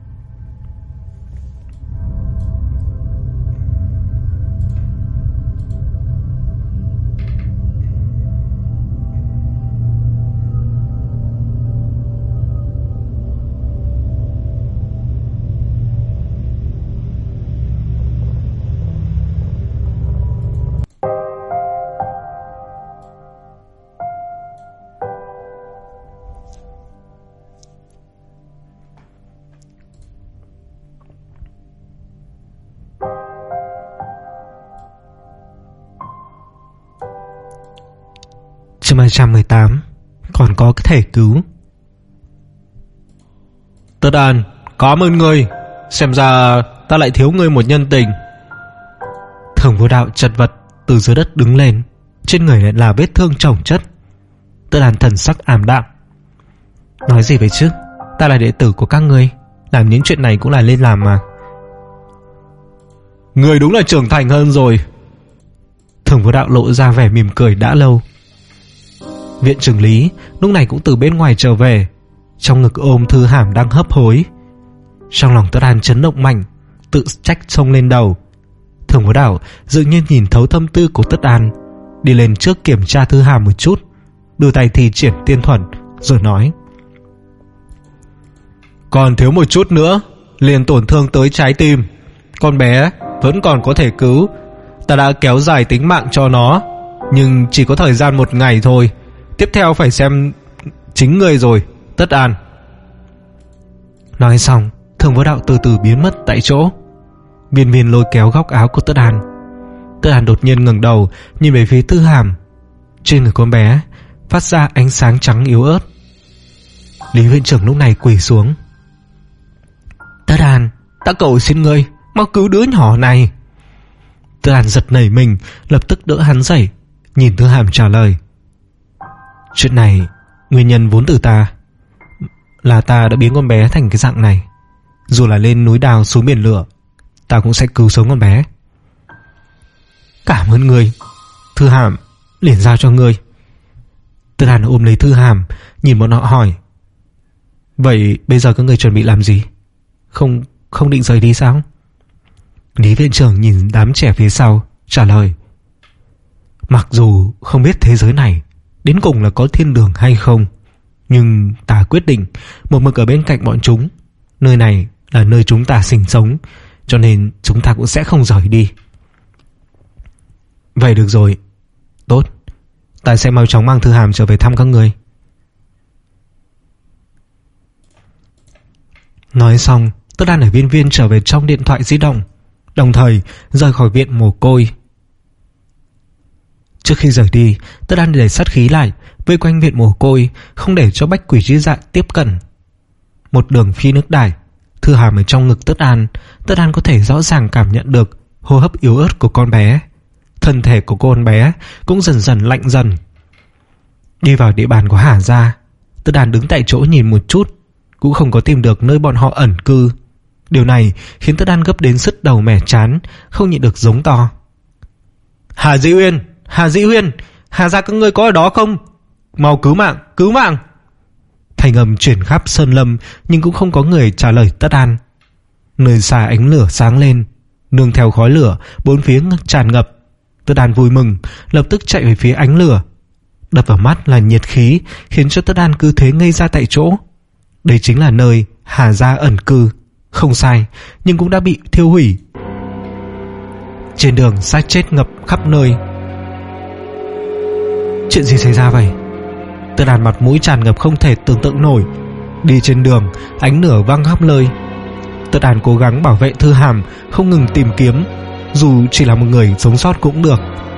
Chương hai trăm mười tám. Còn có thể cứu. Tất Đan, cảm ơn ngươi. Xem ra ta lại thiếu ngươi một nhân tình. Thường Vô Đạo chật vật từ dưới đất đứng lên, trên người lại là vết thương chồng chất. Tất Đan thần sắc ảm đạm. Nói gì vậy chứ, ta là đệ tử của các ngươi, làm những chuyện này cũng là nên làm mà. Ngươi đúng là trưởng thành hơn rồi. Thường Vô Đạo lộ ra vẻ mỉm cười đã lâu. Viện trưởng Lý lúc này cũng từ bên ngoài trở về, trong ngực ôm Thư Hàm đang hấp hối. Trong lòng Tất Đan chấn động mạnh, tự trách xông lên đầu. Thường Vô Đạo dường như nhìn thấu tâm tư của Tất Đan, đi lên trước kiểm tra Thư Hàm một chút, đưa tay thi triển tiên thuật rồi nói: Còn thiếu một chút nữa liền tổn thương tới trái tim. Con bé vẫn còn có thể cứu. Ta đã kéo dài tính mạng cho nó, nhưng chỉ có thời gian một ngày thôi. Tiếp theo phải xem chính ngươi rồi, Tất An. Nói xong, Thường Vô Đạo từ từ biến mất tại chỗ. Viên Viên lôi kéo góc áo của Tất An. Tất An đột nhiên ngẩng đầu nhìn về phía Thư Hàm. Trên người con bé phát ra ánh sáng trắng yếu ớt. Lý viện trưởng lúc này quỳ xuống: Tất An, ta cầu xin ngươi mau cứu đứa nhỏ này. Tất An giật nảy mình, lập tức đỡ hắn dậy, nhìn Thư Hàm trả lời: Chuyện này nguyên nhân vốn từ ta, là ta đã biến con bé thành cái dạng này. Dù là lên núi đào xuống biển lửa, ta cũng sẽ cứu sống con bé. Cảm ơn ngươi. Thư Hàm liền giao cho ngươi. Tất Đan ôm lấy Thư Hàm, nhìn bọn họ hỏi: Vậy bây giờ các người chuẩn bị làm gì? Không không định rời đi sao? Lý viện trưởng nhìn đám trẻ phía sau, trả lời: Mặc dù không biết thế giới này đến cùng là có thiên đường hay không, nhưng ta quyết định một mực ở bên cạnh bọn chúng. Nơi này là nơi chúng ta sinh sống, cho nên chúng ta cũng sẽ không rời đi. Vậy được rồi. Tốt, ta sẽ mau chóng mang Thư Hàm trở về thăm các ngươi. Nói xong, Tất Đan ở Viên Viên trở về trong điện thoại di động, đồng thời rời khỏi viện mồ côi. Trước khi rời đi, Tất Đan để sát khí lại, vây quanh viện mồ côi, không để cho bách quỷ trí dạ tiếp cận. Một đường phi nước đại, Thư Hàm ở trong ngực Tất Đan. Tất Đan có thể rõ ràng cảm nhận được hô hấp yếu ớt của con bé. Thân thể của con bé cũng dần dần lạnh dần. Đi vào địa bàn của Hà gia, Tất Đan đứng tại chỗ nhìn một chút, cũng không có tìm được nơi bọn họ ẩn cư. Điều này khiến Tất Đan gấp đến sứt đầu mẻ chán, không nhịn được giống to: Hà Dĩ Uyên, Hà Dĩ Uyên, Hà gia các ngươi có ở đó không? Mau cứu mạng, cứu mạng! Thành âm chuyển khắp sơn lâm, nhưng cũng không có người trả lời Tất Đan. Nơi xa ánh lửa sáng lên, nương theo khói lửa bốn phía tràn ngập. Tất Đan vui mừng, lập tức chạy về phía ánh lửa, Đập vào mắt là nhiệt khí, khiến cho Tất An cứ thế ngây ra tại chỗ. Đây chính là nơi Hà gia ẩn cư. Không sai, nhưng cũng đã bị thiêu hủy. Trên đường xác chết ngập khắp nơi. Chuyện gì xảy ra vậy? Tất An mặt mũi tràn ngập không thể tưởng tượng nổi. Đi trên đường, ánh lửa văng khắp nơi. Tất An cố gắng bảo vệ Thư Hàm, không ngừng tìm kiếm, dù chỉ là một người sống sót cũng được.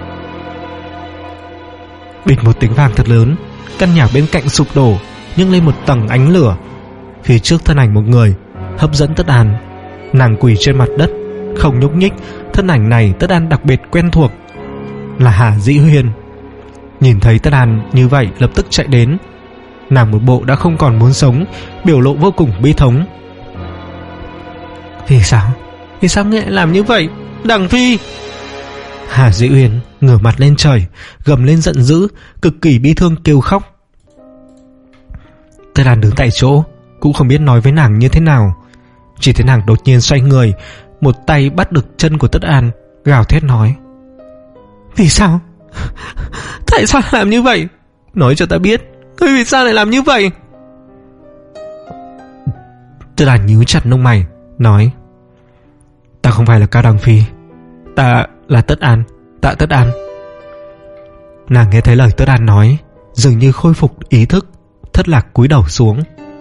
Bịch một tiếng vang thật lớn, căn nhà bên cạnh sụp đổ, nhưng lên một tầng ánh lửa. Phía trước thân ảnh một người hấp dẫn Tất An. Nàng quỳ trên mặt đất, không nhúc nhích. Thân ảnh này Tất An đặc biệt quen thuộc, là Hà Dĩ Huyên. Nhìn thấy Tất An như vậy, lập tức chạy đến. Nàng một bộ đã không còn muốn sống, biểu lộ vô cùng bi thống. Vì sao? Vì sao ngươi lại làm như vậy, Đằng Phi? Hà Dĩ Huyên ngửa mặt lên trời, gầm lên giận dữ, cực kỳ bi thương kêu khóc. Tất An đứng tại chỗ, cũng không biết nói với nàng như thế nào. Chỉ thấy nàng đột nhiên xoay người, một tay bắt được chân của Tất An, gào thét nói: Vì sao? Tại sao làm như vậy? Nói cho ta biết, ngươi vì sao lại làm như vậy? Tất An nhíu chặt lông mày, nói: Ta không phải là Cao Đằng Phi, ta là Tất An, Tạ Tất An. Nàng nghe thấy lời Tất An nói, dường như khôi phục ý thức, thất lạc cúi đầu xuống.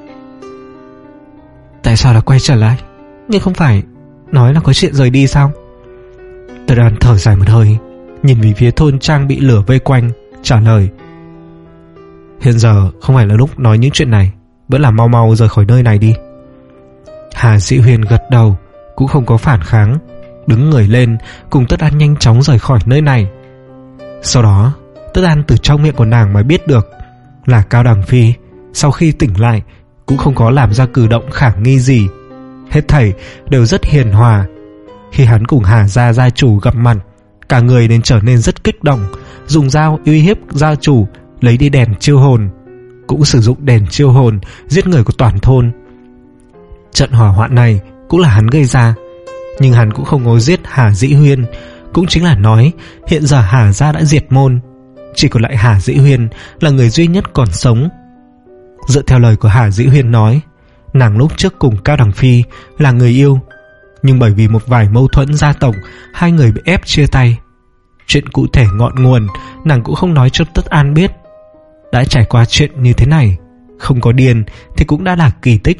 Tại sao lại quay trở lại? Nhưng không phải nói là có chuyện rời đi sao? Tất An thở dài một hơi, nhìn về phía thôn trang bị lửa vây quanh, trả lời: Hiện giờ không phải là lúc nói những chuyện này, vẫn là mau mau rời khỏi nơi này đi. Hà Dĩ Huyên gật đầu, cũng không có phản kháng, đứng người lên cùng Tất An nhanh chóng rời khỏi nơi này. Sau đó Tất An từ trong miệng của nàng mới biết được là Cao Đằng Phi sau khi tỉnh lại cũng không có làm ra cử động khả nghi gì, hết thảy đều rất hiền hòa. Khi hắn cùng Hà gia gia chủ gặp mặt, cả người nên trở nên rất kích động, dùng dao uy hiếp gia chủ lấy đi đèn chiêu hồn, cũng sử dụng đèn chiêu hồn giết người của toàn thôn. Trận hỏa hoạn này cũng là hắn gây ra, nhưng hắn cũng không có giết Hà Dĩ Huyên, cũng chính là nói hiện giờ Hà gia đã diệt môn, chỉ còn lại Hà Dĩ Huyên là người duy nhất còn sống. Dựa theo lời của Hà Dĩ Huyên nói, nàng lúc trước cùng Cao Đằng Phi là người yêu, nhưng bởi vì một vài mâu thuẫn gia tộc, hai người bị ép chia tay. Chuyện cụ thể ngọn nguồn nàng cũng không nói cho Tất An biết. Đã trải qua chuyện như thế này, không có điên thì cũng đã là kỳ tích.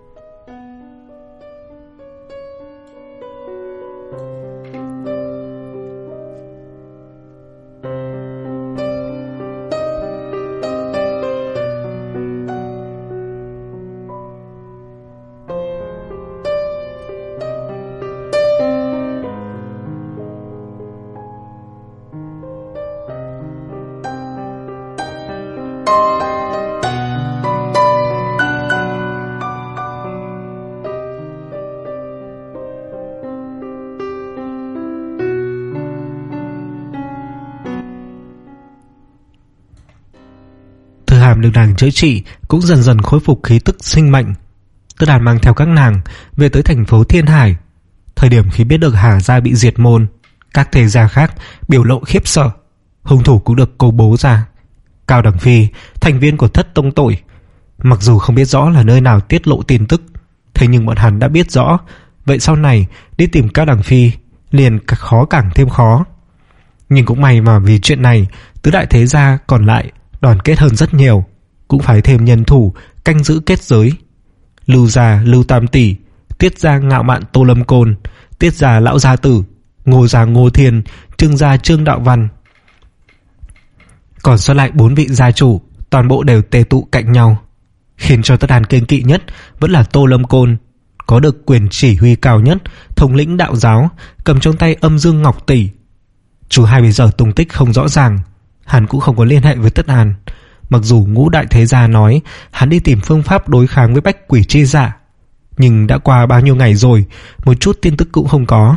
Hàm được nàng chữa trị cũng dần dần khôi phục khí tức sinh mệnh. Tất An mang theo các nàng về tới thành phố Thiên Hải. Thời điểm khi biết được Hà gia bị diệt môn, các thế gia khác biểu lộ khiếp sợ, hung thủ cũng được công bố ra. Cao Đằng Phi, thành viên của Thất Tông Tội. Mặc dù không biết rõ là nơi nào tiết lộ tin tức, thế nhưng bọn hắn đã biết rõ. Vậy sau này đi tìm Cao Đằng Phi liền khó càng thêm khó. Nhưng cũng may mà vì chuyện này, tứ đại thế gia còn lại đoàn kết hơn rất nhiều, cũng phải thêm nhân thủ canh giữ kết giới. Lưu gia Lưu Tam Tỷ, Tiết gia Ngạo Mạn Tô Lâm Côn, Tiết gia Lão Gia Tử, Ngô gia Ngô Thiên, Trương gia Trương Đạo Văn. Còn sót lại bốn vị gia chủ, toàn bộ đều tề tụ cạnh nhau. Khiến cho Tất An kiêng kỵ nhất vẫn là Tô Lâm Côn, có được quyền chỉ huy cao nhất, thống lĩnh đạo giáo, cầm trong tay âm dương ngọc tỷ. Chú hai bây giờ tung tích không rõ ràng, hắn cũng không có liên hệ với Tất An. Mặc dù ngũ đại thế gia nói hắn đi tìm phương pháp đối kháng với bách quỷ chi dạ, nhưng đã qua bao nhiêu ngày rồi, một chút tin tức cũng không có.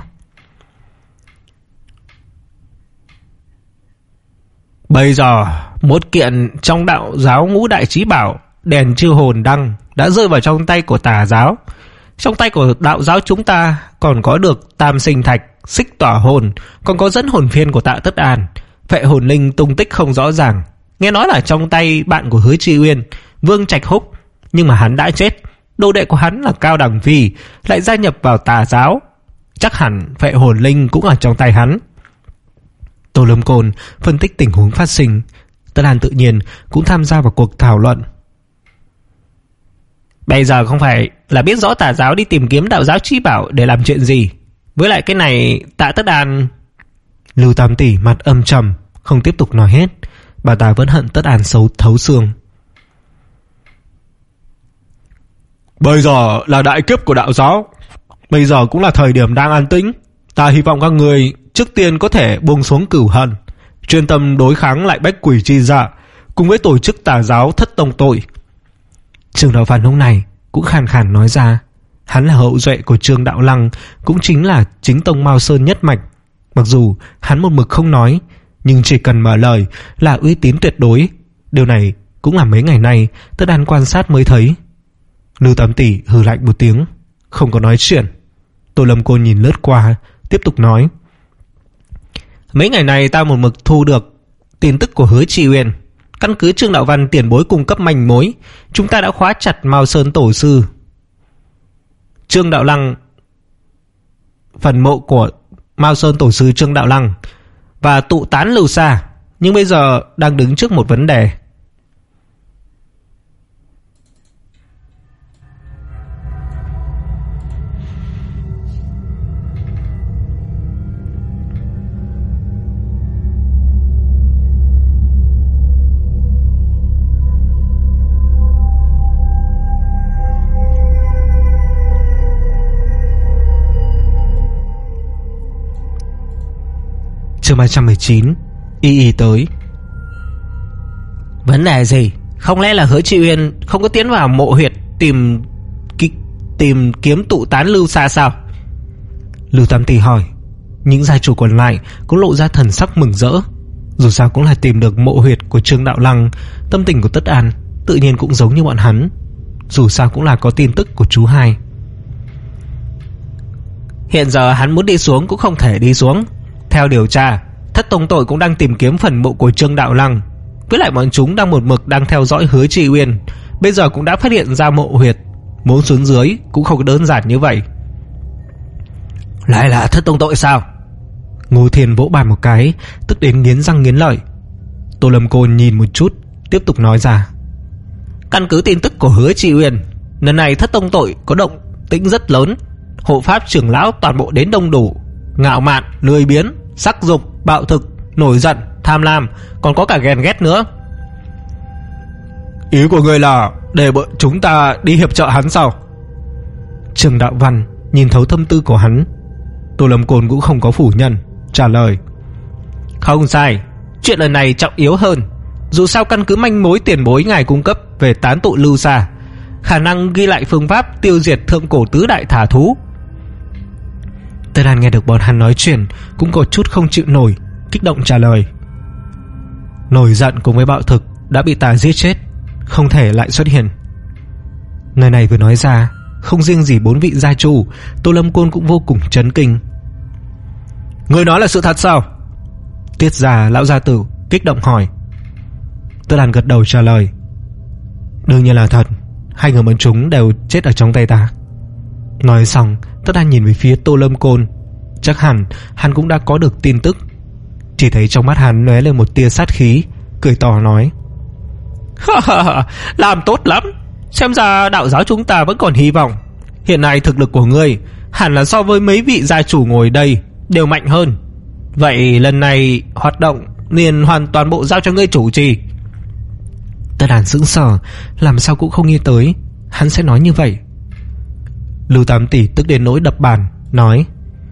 Bây giờ một kiện trong đạo giáo ngũ đại chí bảo, đèn chiêu hồn đăng, đã rơi vào trong tay của tà giáo. Trong tay của đạo giáo chúng ta còn có được tam sinh thạch, xích tỏa hồn, còn có dẫn hồn phiên của Tạ Tất An. Vệ hồn linh tung tích không rõ ràng, Nghe nói là trong tay bạn của Hứa Chi Uyên, Vương Trạch Húc, nhưng mà hắn đã chết. Đồ đệ của hắn là Cao Đằng Phi lại gia nhập vào tà giáo, chắc hẳn Phệ Hồn Linh cũng ở trong tay hắn. Tô Lâm Côn phân tích tình huống phát sinh. Tất An tự nhiên cũng tham gia vào cuộc thảo luận. Bây giờ không phải là biết rõ tà giáo đi tìm kiếm đạo giáo chi bảo để làm chuyện gì. Với lại cái này Tạ Tất An... Lưu Tam Tỷ mặt âm trầm, không tiếp tục nói hết. Bà ta vẫn hận Tất An xấu thấu xương. Bây giờ là đại kiếp của đạo giáo, bây giờ cũng là thời điểm đang an tĩnh. Ta hy vọng các người trước tiên có thể buông xuống cửu hận, chuyên tâm đối kháng lại bách quỷ chi dạ cùng với tổ chức tà giáo Thất Tông Tội. Trương Đạo Văn lúc này cũng khàn khàn nói ra. Hắn là hậu duệ của Trương Đạo Lăng, cũng chính là chính tông Mao Sơn nhất mạch. Mặc dù hắn một mực không nói, nhưng chỉ cần mở lời là uy tín tuyệt đối. Điều này cũng là mấy ngày nay Tất An quan sát mới thấy. Lưu Tam Tỷ hừ lạnh một tiếng, không có nói chuyện. Tô Lâm Côn nhìn lướt qua, tiếp tục nói. Mấy ngày này ta một mực thu được tin tức của Hứa Chi Uyên. Căn cứ Trương Đạo Văn tiền bối cung cấp manh mối, chúng ta đã khóa chặt Mao Sơn Tổ Sư, Trương Đạo Lăng, phần mộ của Mao Sơn Tổ Sư Trương Đạo Lăng và tụ tán Lưu Sa. Nhưng bây giờ đang đứng trước một vấn đề. Chương ba trăm mười chín. Y Y tới. Vấn đề gì? Không lẽ là Hứa Chi Uyên không có tiến vào mộ huyệt tìm ki, tìm kiếm tụ tán Lưu Sa sao? Lưu Tam Tỷ hỏi. Những gia chủ còn lại cũng lộ ra thần sắc mừng rỡ. Dù sao cũng là tìm được mộ huyệt của Trương Đạo Lăng. Tâm tình của Tất An tự nhiên cũng giống như bọn hắn. Dù sao cũng là có tin tức của chú hai. Hiện giờ hắn muốn đi xuống cũng không thể đi xuống. Theo điều tra, Thất Tông Tội cũng đang tìm kiếm phần mộ của Trương Đạo Lăng. Với lại bọn chúng đang một mực đang theo dõi Hứa Chi Uyên. Bây giờ cũng đã phát hiện ra mộ huyệt. Muốn xuống dưới cũng không đơn giản như vậy. Lại là Thất Tông Tội sao? Ngô Thiên vỗ bàn một cái, tức đến nghiến răng nghiến lợi. Tô Lâm Côn nhìn một chút, tiếp tục nói ra. Căn cứ tin tức của Hứa Chi Uyên, lần này Thất Tông Tội có động tĩnh rất lớn. Hộ pháp trưởng lão toàn bộ đến đông đủ. Ngạo mạn, lười biếng, sắc dục, bạo thực, nổi giận, tham lam, còn có cả ghen ghét nữa. Ý của người là để bọn chúng ta đi hiệp trợ hắn sao? Trương Đạo Văn nhìn thấu tâm tư của hắn. Tô Lâm Côn cũng không có phủ nhận, trả lời. Không sai, chuyện lần này trọng yếu hơn. Dù sao căn cứ manh mối tiền bối ngài cung cấp về tán tụ Lưu Sa, khả năng ghi lại phương pháp tiêu diệt thượng cổ tứ đại thả thú. Tất An nghe được bọn hắn nói chuyện cũng có chút không chịu nổi, kích động trả lời. Nổi giận cùng với bạo thực đã bị ta giết chết, không thể lại xuất hiện. Lời này vừa nói ra, không riêng gì bốn vị gia chủ, Tô Lâm Côn cũng vô cùng chấn kinh. Người nói là sự thật sao? Tiết Già lão gia tử kích động hỏi. Tất An gật đầu trả lời. Đương nhiên là thật, hai người bọn chúng đều chết ở trong tay ta. Nói xong, Tất An nhìn về phía Tô Lâm Côn. Chắc hẳn hắn cũng đã có được tin tức. Chỉ thấy trong mắt hắn lóe lên một tia sát khí, cười to nói. Làm tốt lắm, xem ra đạo giáo chúng ta vẫn còn hy vọng. Hiện nay thực lực của ngươi hẳn là so với mấy vị gia chủ ngồi đây đều mạnh hơn. Vậy lần này hoạt động liền hoàn toàn bộ giao cho ngươi chủ trì. Tất An sững sờ, làm sao cũng không nghĩ tới hắn sẽ nói như vậy. Lưu Tam Tỷ tức đến nỗi đập bàn, nói.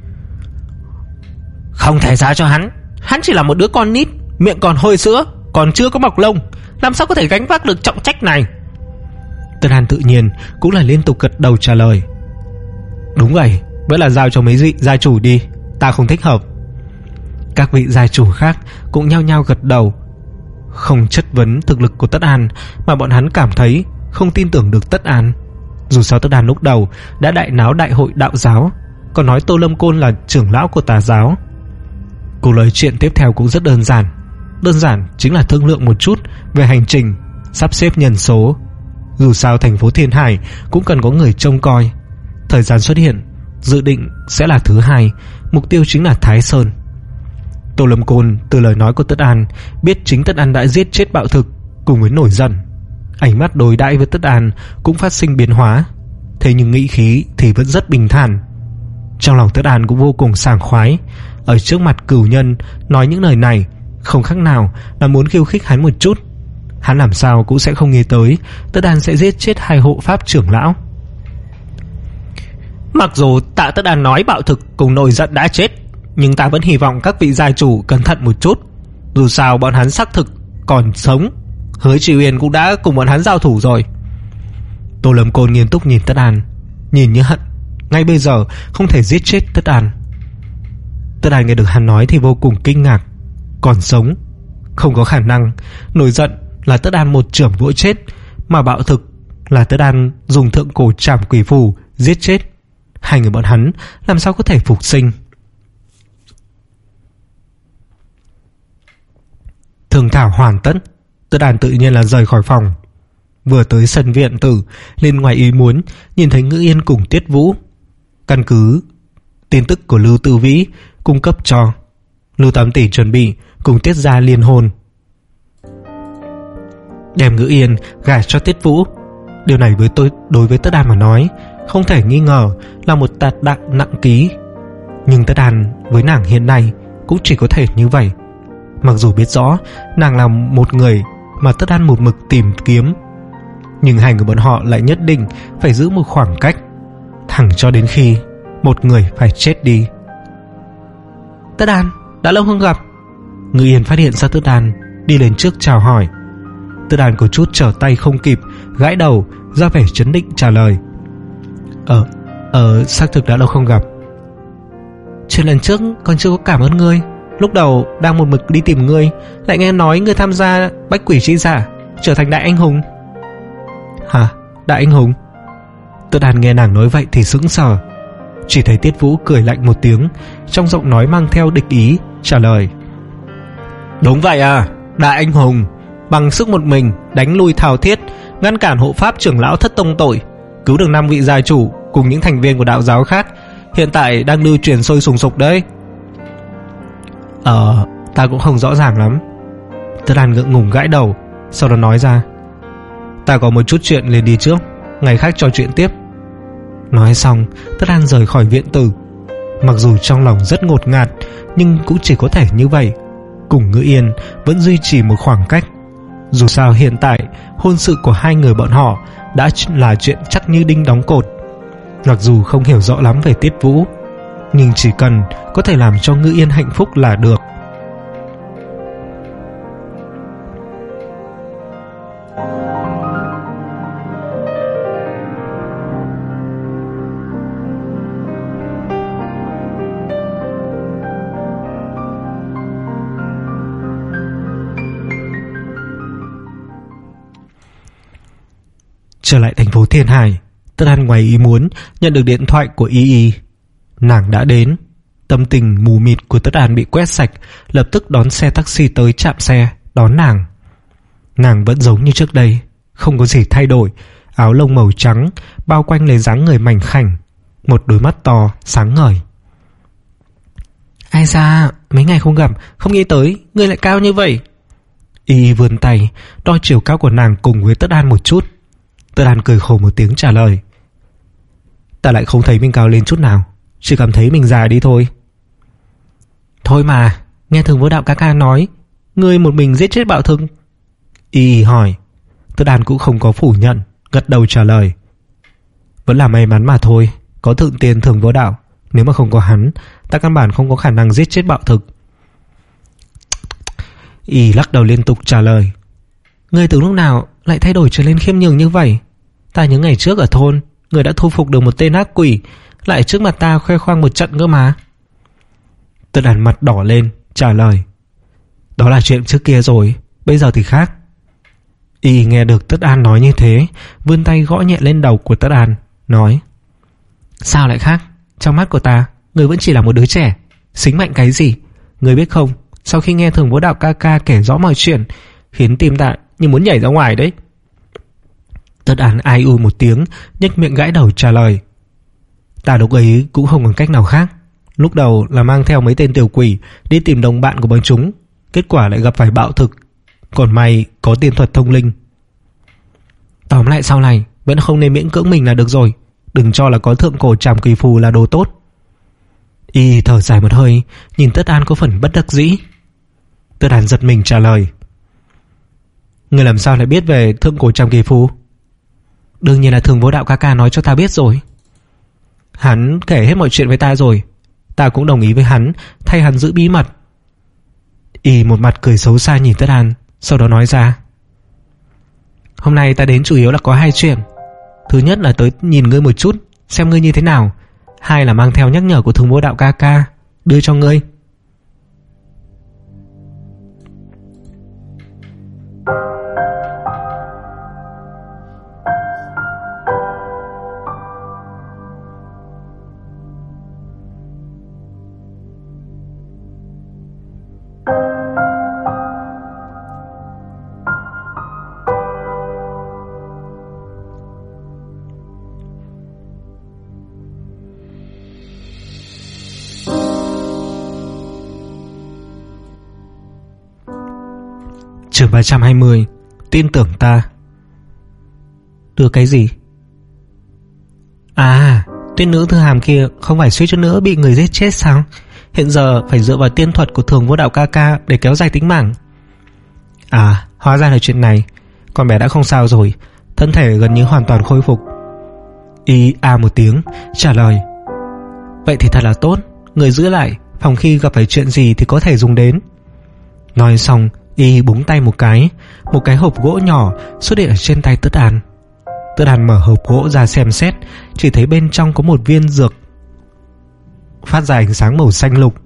Không thể giao cho hắn. Hắn chỉ là một đứa con nít, miệng còn hôi sữa, còn chưa có mọc lông, làm sao có thể gánh vác được trọng trách này? Tân Hàn tự nhiên cũng là liên tục gật đầu trả lời. Đúng vậy, vẫn là giao cho mấy vị gia chủ đi, ta không thích hợp. Các vị gia chủ khác cũng nhao nhao gật đầu, không chất vấn thực lực của Tất An, mà bọn hắn cảm thấy không tin tưởng được Tất An. Dù sao Tất An lúc đầu đã đại náo đại hội đạo giáo, còn nói Tô Lâm Côn là trưởng lão của tà giáo. Cuộc nói chuyện tiếp theo cũng rất đơn giản. đơn giản chính là thương lượng một chút về hành trình, sắp xếp nhân số. Dù sao thành phố Thiên Hải cũng cần có người trông coi. Thời gian xuất hiện dự định sẽ là thứ hai, mục tiêu chính là Thái Sơn. Tô Lâm Côn từ lời nói của Tất An biết chính Tất An đã giết chết Bạo Thực cùng với nổi giận. Ánh mắt đối đãi với Tất An cũng phát sinh biến hóa, thế nhưng nghĩ khí thì vẫn rất bình thản. Trong lòng Tất An cũng vô cùng sảng khoái. Ở trước mặt cửu nhân nói những lời này không khác nào là muốn khiêu khích hắn một chút. Hắn làm sao cũng sẽ không nghĩ tới Tất An sẽ giết chết hai hộ pháp trưởng lão. Mặc dù Tạ Tất An nói Bạo Thực cùng nổi giận đã chết, nhưng ta vẫn hy vọng các vị gia chủ cẩn thận một chút. Dù sao bọn hắn xác thực còn sống, Hứa Chỉ Uyên cũng đã cùng bọn hắn giao thủ rồi. Tô Lâm Côn nghiêm túc nhìn Tất An, nhìn như hận ngay bây giờ không thể giết chết Tất An. Tất An nghe được hắn nói thì vô cùng kinh ngạc. Còn sống? Không có khả năng. Nổi giận là Tất An một chưởng vỗ chết, mà Bạo Thực là Tất An dùng thượng cổ trảm quỷ phù giết chết. Hai người bọn hắn làm sao có thể phục sinh? Thương thảo hoàn tất, Tất An tự nhiên là rời khỏi phòng. Vừa tới sân viện tử, lên ngoài ý muốn nhìn thấy Ngữ Yên cùng Tiết Vũ. Căn cứ tin tức của Lưu Tư Vĩ cung cấp cho, Lưu Tám Tỷ chuẩn bị cùng Tiết gia liên hôn, đem Ngữ Yên gả cho Tiết Vũ. Điều này với tôi đối với Tất An mà nói không thể nghi ngờ là một tạt đạn nặng ký. Nhưng Tất An với nàng hiện nay cũng chỉ có thể như vậy. Mặc dù biết rõ nàng là một người mà Tất An một mực tìm kiếm, nhưng hai người bọn họ lại nhất định phải giữ một khoảng cách, thẳng cho đến khi một người phải chết đi. Tất An, đã lâu không gặp. Ngữ Yên phát hiện ra Tất An, đi lên trước chào hỏi. Tất An có chút trở tay không kịp, gãi đầu ra vẻ trấn định trả lời: Ờ, ờ, xác thực đã lâu không gặp. Chuyện lần trước còn chưa có cảm ơn ngươi. Lúc đầu đang một mực đi tìm ngươi, lại nghe nói ngươi tham gia Bách Quỷ Chi Giả, trở thành đại anh hùng. Hả? Đại anh hùng? Tất An nghe nàng nói vậy thì sững sờ. Chỉ thấy Tiết Vũ cười lạnh một tiếng, trong giọng nói mang theo địch ý, trả lời: Đúng vậy à, đại anh hùng, bằng sức một mình đánh lui Thảo Thiết, ngăn cản hộ pháp trưởng lão thất tông tội, cứu được năm vị gia chủ cùng những thành viên của đạo giáo khác. Hiện tại đang lưu truyền sôi sùng sục đấy. Ờ, ta cũng không rõ ràng lắm. Tất An ngượng ngùng gãi đầu, sau đó nói ra: Ta có một chút chuyện liền đi trước, ngày khác trò chuyện tiếp. Nói xong, Tất An rời khỏi viện tử. Mặc dù trong lòng rất ngột ngạt, nhưng cũng chỉ có thể như vậy. Cùng Ngữ Yên vẫn duy trì một khoảng cách. Dù sao hiện tại hôn sự của hai người bọn họ đã là chuyện chắc như đinh đóng cột. Mặc dù không hiểu rõ lắm về Tiết Vũ, nhưng chỉ cần có thể làm cho Ngữ Yên hạnh phúc là được. Trở lại thành phố Thiên Hải, Tất An ngoài ý muốn nhận được điện thoại của Y Y. Nàng đã đến. Tâm tình mù mịt của Tất An bị quét sạch, lập tức đón xe taxi tới trạm xe đón nàng. Nàng vẫn giống như trước đây, không có gì thay đổi. Áo lông màu trắng bao quanh lấy dáng người mảnh khảnh, một đôi mắt to sáng ngời. Ai da, mấy ngày không gặp, không nghĩ tới ngươi lại cao như vậy. Y Y vươn tay đo chiều cao của nàng cùng với Tất An một chút. Tất An cười khổ một tiếng trả lời: Ta lại không thấy mình cao lên chút nào, chỉ cảm thấy mình già đi thôi. Thôi mà, nghe Thường Vô Đạo ca ca nói ngươi một mình giết chết Bạo Thực. Y Y hỏi. Tất An cũng không có phủ nhận, gật đầu trả lời: Vẫn là may mắn mà thôi, có thượng tiền Thường Vô Đạo, nếu mà không có hắn, ta căn bản không có khả năng giết chết Bạo Thực. Y lắc đầu liên tục trả lời: Ngươi từ lúc nào lại thay đổi trở lên khiêm nhường như vậy? Ta nhớ ngày trước ở thôn, người đã thu phục được một tên ác quỷ, lại trước mặt ta khoe khoang một trận cơ mà. Tất An mặt đỏ lên trả lời: Đó là chuyện trước kia rồi, bây giờ thì khác. Y nghe được Tất An nói như thế, vươn tay gõ nhẹ lên đầu của Tất An, nói: Sao lại khác? Trong mắt của ta, người vẫn chỉ là một đứa trẻ, xính mạnh cái gì? Người biết không, Sau khi nghe Thường Vũ Đạo ca ca kể rõ mọi chuyện, khiến tim ta như muốn nhảy ra ngoài đấy. Tất An ai ui một tiếng, nhếch miệng gãi đầu trả lời. Ta lúc ấy cũng không còn cách nào khác. Lúc đầu là mang theo mấy tên tiểu quỷ đi tìm đồng bạn của bọn chúng, kết quả lại gặp phải bạo thực. Còn may có tiên thuật thông linh. Tóm lại sau này vẫn không nên miễn cưỡng mình là được rồi. Đừng cho là có thượng cổ trảm kỳ phù là đồ tốt. Y thở dài một hơi, nhìn Tất An có phần bất đắc dĩ. Tất An giật mình trả lời. Người làm sao lại biết về thượng cổ trảm kỳ phù? Đương nhiên là Thường Vũ Đạo ca ca nói cho ta biết rồi. Hắn kể hết mọi chuyện với ta rồi. Ta cũng đồng ý với hắn, thay hắn giữ bí mật. Y một mặt cười xấu xa nhìn Tất An, sau đó nói ra. Hôm nay ta đến chủ yếu là có hai chuyện. Thứ nhất là tới nhìn ngươi một chút, xem ngươi như thế nào. Hai là mang theo nhắc nhở của Thường Vũ Đạo ca ca, đưa cho ngươi. Chương ba trăm hai mươi. Tin tưởng ta. Đưa cái gì? À, tuyết nữ Thư Hàm kia không phải suýt chút nữa bị người giết chết sao? Hiện giờ phải dựa vào tiên thuật của Thường Vũ Đạo ca ca để kéo dài tính mạng. À, hóa ra là chuyện này. Con bé đã không sao rồi, thân thể gần như hoàn toàn khôi phục. Y a một tiếng trả lời. Vậy thì thật là tốt, người giữ lại, phòng khi gặp phải chuyện gì thì có thể dùng đến. Nói xong, Y búng tay một cái, một cái hộp gỗ nhỏ xuất hiện ở trên tay Tất An. Tất An mở hộp gỗ ra xem xét, chỉ thấy bên trong có một viên dược phát ra ánh sáng màu xanh lục.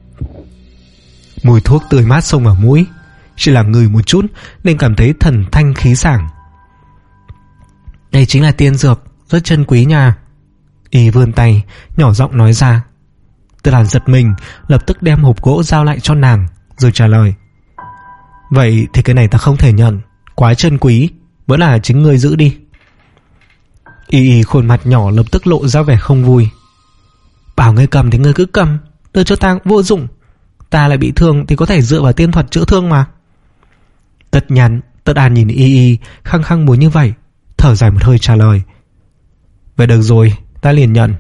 Mùi thuốc tươi mát xông vào mũi, chỉ là ngửi một chút nên cảm thấy thần thanh khí sảng. Đây chính là tiên dược, rất chân quý nha. Y vươn tay, nhỏ giọng nói ra. Tất An giật mình, lập tức đem hộp gỗ giao lại cho nàng, rồi trả lời. Vậy thì cái này ta không thể nhận, quá chân quý, vẫn là chính ngươi giữ đi. Y Y khuôn mặt nhỏ lập tức lộ ra vẻ không vui. Bảo ngươi cầm thì ngươi cứ cầm, đưa cho ta cũng vô dụng. Ta lại bị thương thì có thể dựa vào tiên thuật chữa thương mà. Tất nhắn Tất An nhìn Y Y khăng khăng muốn như vậy, thở dài một hơi trả lời. Vậy được rồi, ta liền nhận.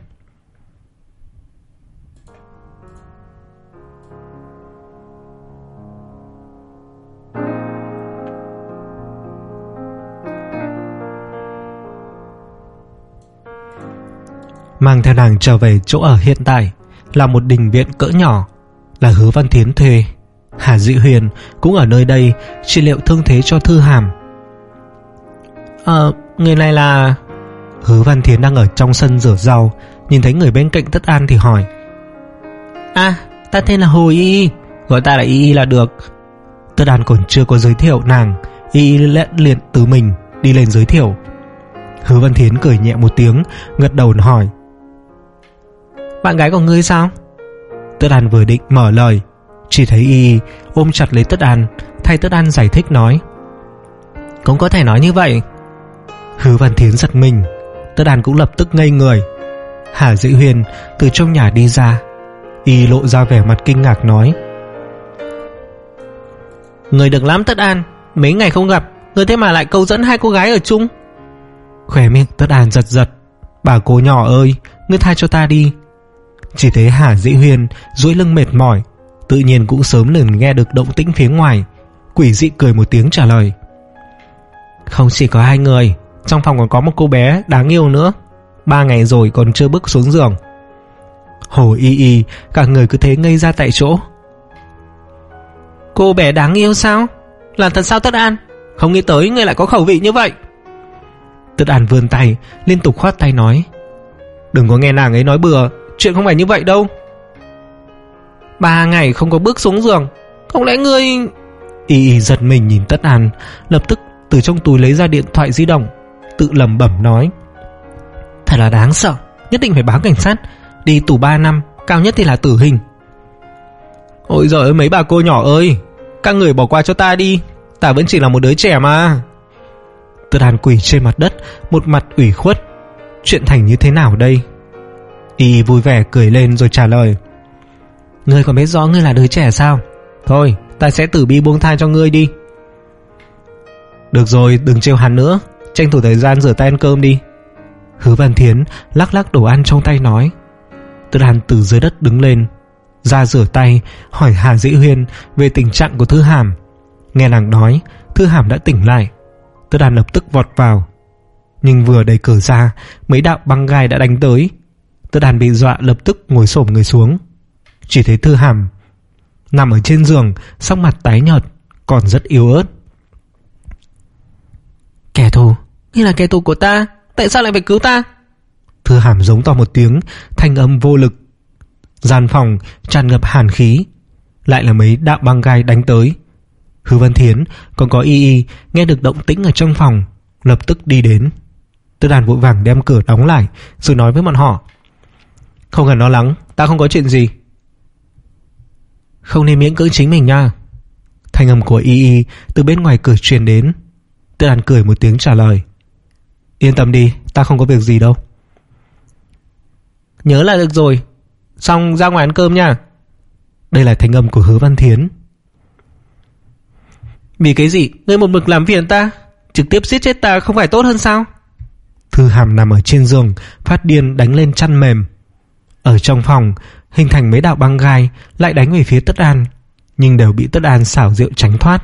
Mang theo nàng trở về chỗ ở hiện tại, là một đình viện cỡ nhỏ, là Hứa Văn Thiến thuê. Hà Dị Huyền cũng ở nơi đây trị liệu thương thế cho Thư Hàm. Ờ, người này là... Hứa Văn Thiến đang ở trong sân rửa rau, nhìn thấy người bên cạnh Tất An thì hỏi. À, ta tên là Hồ Y Y, gọi ta là Y Y là được. Tất An còn chưa có giới thiệu nàng, Y Y liền từ mình đi lên giới thiệu. Hứa Văn Thiến cười nhẹ một tiếng, gật đầu hỏi. Bạn gái của ngươi sao? Tất An vừa định mở lời, chỉ thấy Y ôm chặt lấy Tất An, thay Tất An giải thích nói. Cũng có thể nói như vậy. Hứa Văn Thiến giật mình, Tất An cũng lập tức ngây người. Hà Dĩ Huyền từ trong nhà đi ra, Y lộ ra vẻ mặt kinh ngạc nói. Người được lắm Tất An, mấy ngày không gặp, người thế mà lại câu dẫn hai cô gái ở chung. Khỏe miệng Tất An giật giật. Bà cô nhỏ ơi, ngươi tha cho ta đi. Chỉ thấy Hà Dĩ Huyền duỗi lưng mệt mỏi, tự nhiên cũng sớm liền nghe được động tĩnh phía ngoài, quỷ dị cười một tiếng trả lời. Không chỉ có hai người, trong phòng còn có một cô bé đáng yêu nữa. Ba ngày rồi còn chưa bước xuống giường. Hồ Y Y cả người cứ thế ngây ra tại chỗ. Cô bé đáng yêu sao? Là thật sao Tất An? Không nghĩ tới ngươi lại có khẩu vị như vậy. Tất An vươn tay liên tục khoát tay nói. Đừng có nghe nàng ấy nói bừa, chuyện không phải như vậy đâu. Ba ngày không có bước xuống giường, không lẽ ngươi... Y Y giật mình nhìn Tất An, lập tức từ trong túi lấy ra điện thoại di động, tự lẩm bẩm nói. Thật là đáng sợ, nhất định phải báo cảnh sát, đi tù ba năm, cao nhất thì là tử hình. Ôi giời ơi mấy bà cô nhỏ ơi, các người bỏ qua cho ta đi, ta vẫn chỉ là một đứa trẻ mà. Tư Đàn quỳ trên mặt đất, một mặt ủy khuất. Chuyện thành như thế nào đây? Y vui vẻ cười lên rồi trả lời: Ngươi còn biết rõ ngươi là đứa trẻ sao? Thôi ta sẽ tử bi buông tha cho ngươi đi. Được rồi, đừng trêu hắn nữa, tranh thủ thời gian rửa tay ăn cơm đi. Hứa Văn Thiến lắc lắc đồ ăn trong tay nói. Tư Đàn từ dưới đất đứng lên, ra rửa tay, hỏi Hà Dĩ Huyên về tình trạng của Thư Hàm. Nghe nàng nói Thư Hàm đã tỉnh lại, Tư Đàn lập tức vọt vào. Nhưng vừa đẩy cửa ra, mấy đạo băng gai đã đánh tới. Tư Đàn bị dọa lập tức ngồi xổm người xuống. Chỉ thấy Thư Hàm nằm ở trên giường, sắc mặt tái nhợt, còn rất yếu ớt. Kẻ thù? Ngươi là kẻ thù của ta, tại sao lại phải cứu ta? Thư Hàm giống to một tiếng, thanh âm vô lực. Gian phòng tràn ngập hàn khí, lại là mấy đạo băng gai đánh tới. Hứa Văn Thiến còn có Y Y nghe được động tĩnh ở trong phòng, lập tức đi đến. Tư Đàn vội vàng đem cửa đóng lại, rồi nói với bọn họ: Không cần lo lắng, ta không có chuyện gì. Không nên miễn cưỡng chính mình nha. Thanh âm của Y Y từ bên ngoài cửa truyền đến. Tư Đàn cười một tiếng trả lời: Yên tâm đi, ta không có việc gì đâu. Nhớ là được rồi, xong ra ngoài ăn cơm nha. Đây là thanh âm của Hứa Văn Thiến. Vì cái gì ngươi một mực làm phiền ta, trực tiếp giết chết ta không phải tốt hơn sao? Thư Hàm nằm ở trên giường, phát điên đánh lên chăn mềm. Ở trong phòng hình thành mấy đạo băng gai lại đánh về phía Tất An, nhưng đều bị Tất An xảo diệu tránh thoát.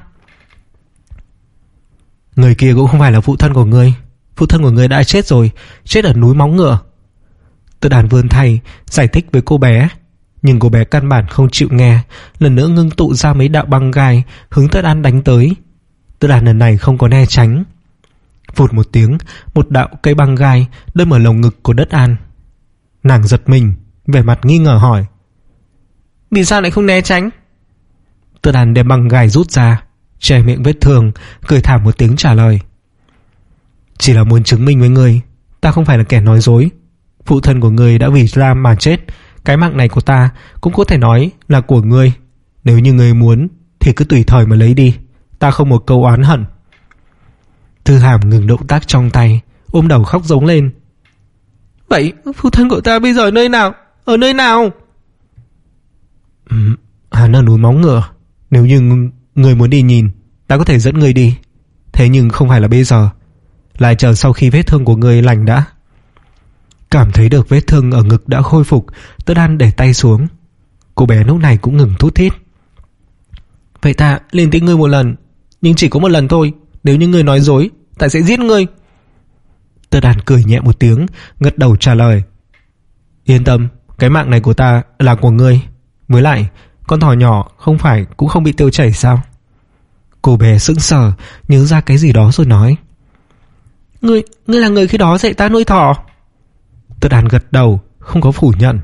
Người kia cũng không phải là phụ thân của ngươi, phụ thân của ngươi đã chết rồi, chết ở núi Móng Ngựa. Tất An vươn tay giải thích với cô bé, nhưng cô bé căn bản không chịu nghe, lần nữa ngưng tụ ra mấy đạo băng gai hướng Tất An đánh tới. Tất An lần này không có né tránh. Vụt một tiếng, một đạo cây băng gai đâm ở lồng ngực của Tất An. Nàng giật mình, vẻ mặt nghi ngờ hỏi: Vì sao lại không né tránh? Tất An đem băng gai rút ra, che miệng vết thương, cười thảm một tiếng trả lời: Chỉ là muốn chứng minh với ngươi, ta không phải là kẻ nói dối. Phụ thân của ngươi đã vì Lam mà chết, cái mạng này của ta cũng có thể nói là của ngươi. Nếu như ngươi muốn thì cứ tùy thời mà lấy đi, ta không một câu oán hận. Thư Hàm ngừng động tác trong tay, ôm đầu khóc giống lên: Vậy phụ thân của ta bây giờ ở nơi nào? Ở nơi nào? Ừ, hắn ở núi Móng Ngựa. Nếu như ngươi muốn đi nhìn, ta có thể dẫn ngươi đi. Thế nhưng không phải là bây giờ, lại chờ sau khi vết thương của ngươi lành đã. Cảm thấy được vết thương ở ngực đã khôi phục, Tất An để tay xuống. Cô bé lúc này cũng ngừng thút thít: Vậy ta lên tĩnh ngươi một lần, nhưng chỉ có một lần thôi. Nếu như ngươi nói dối, ta sẽ giết ngươi. Tất An cười nhẹ một tiếng, gật đầu trả lời: Yên tâm, cái mạng này của ta là của ngươi. Với lại con thỏ nhỏ không phải cũng không bị tiêu chảy sao? Cô bé sững sờ, nhớ ra cái gì đó rồi nói: Ngươi, ngươi là người khi đó dạy ta nuôi thỏ. Tất An gật đầu, không có phủ nhận.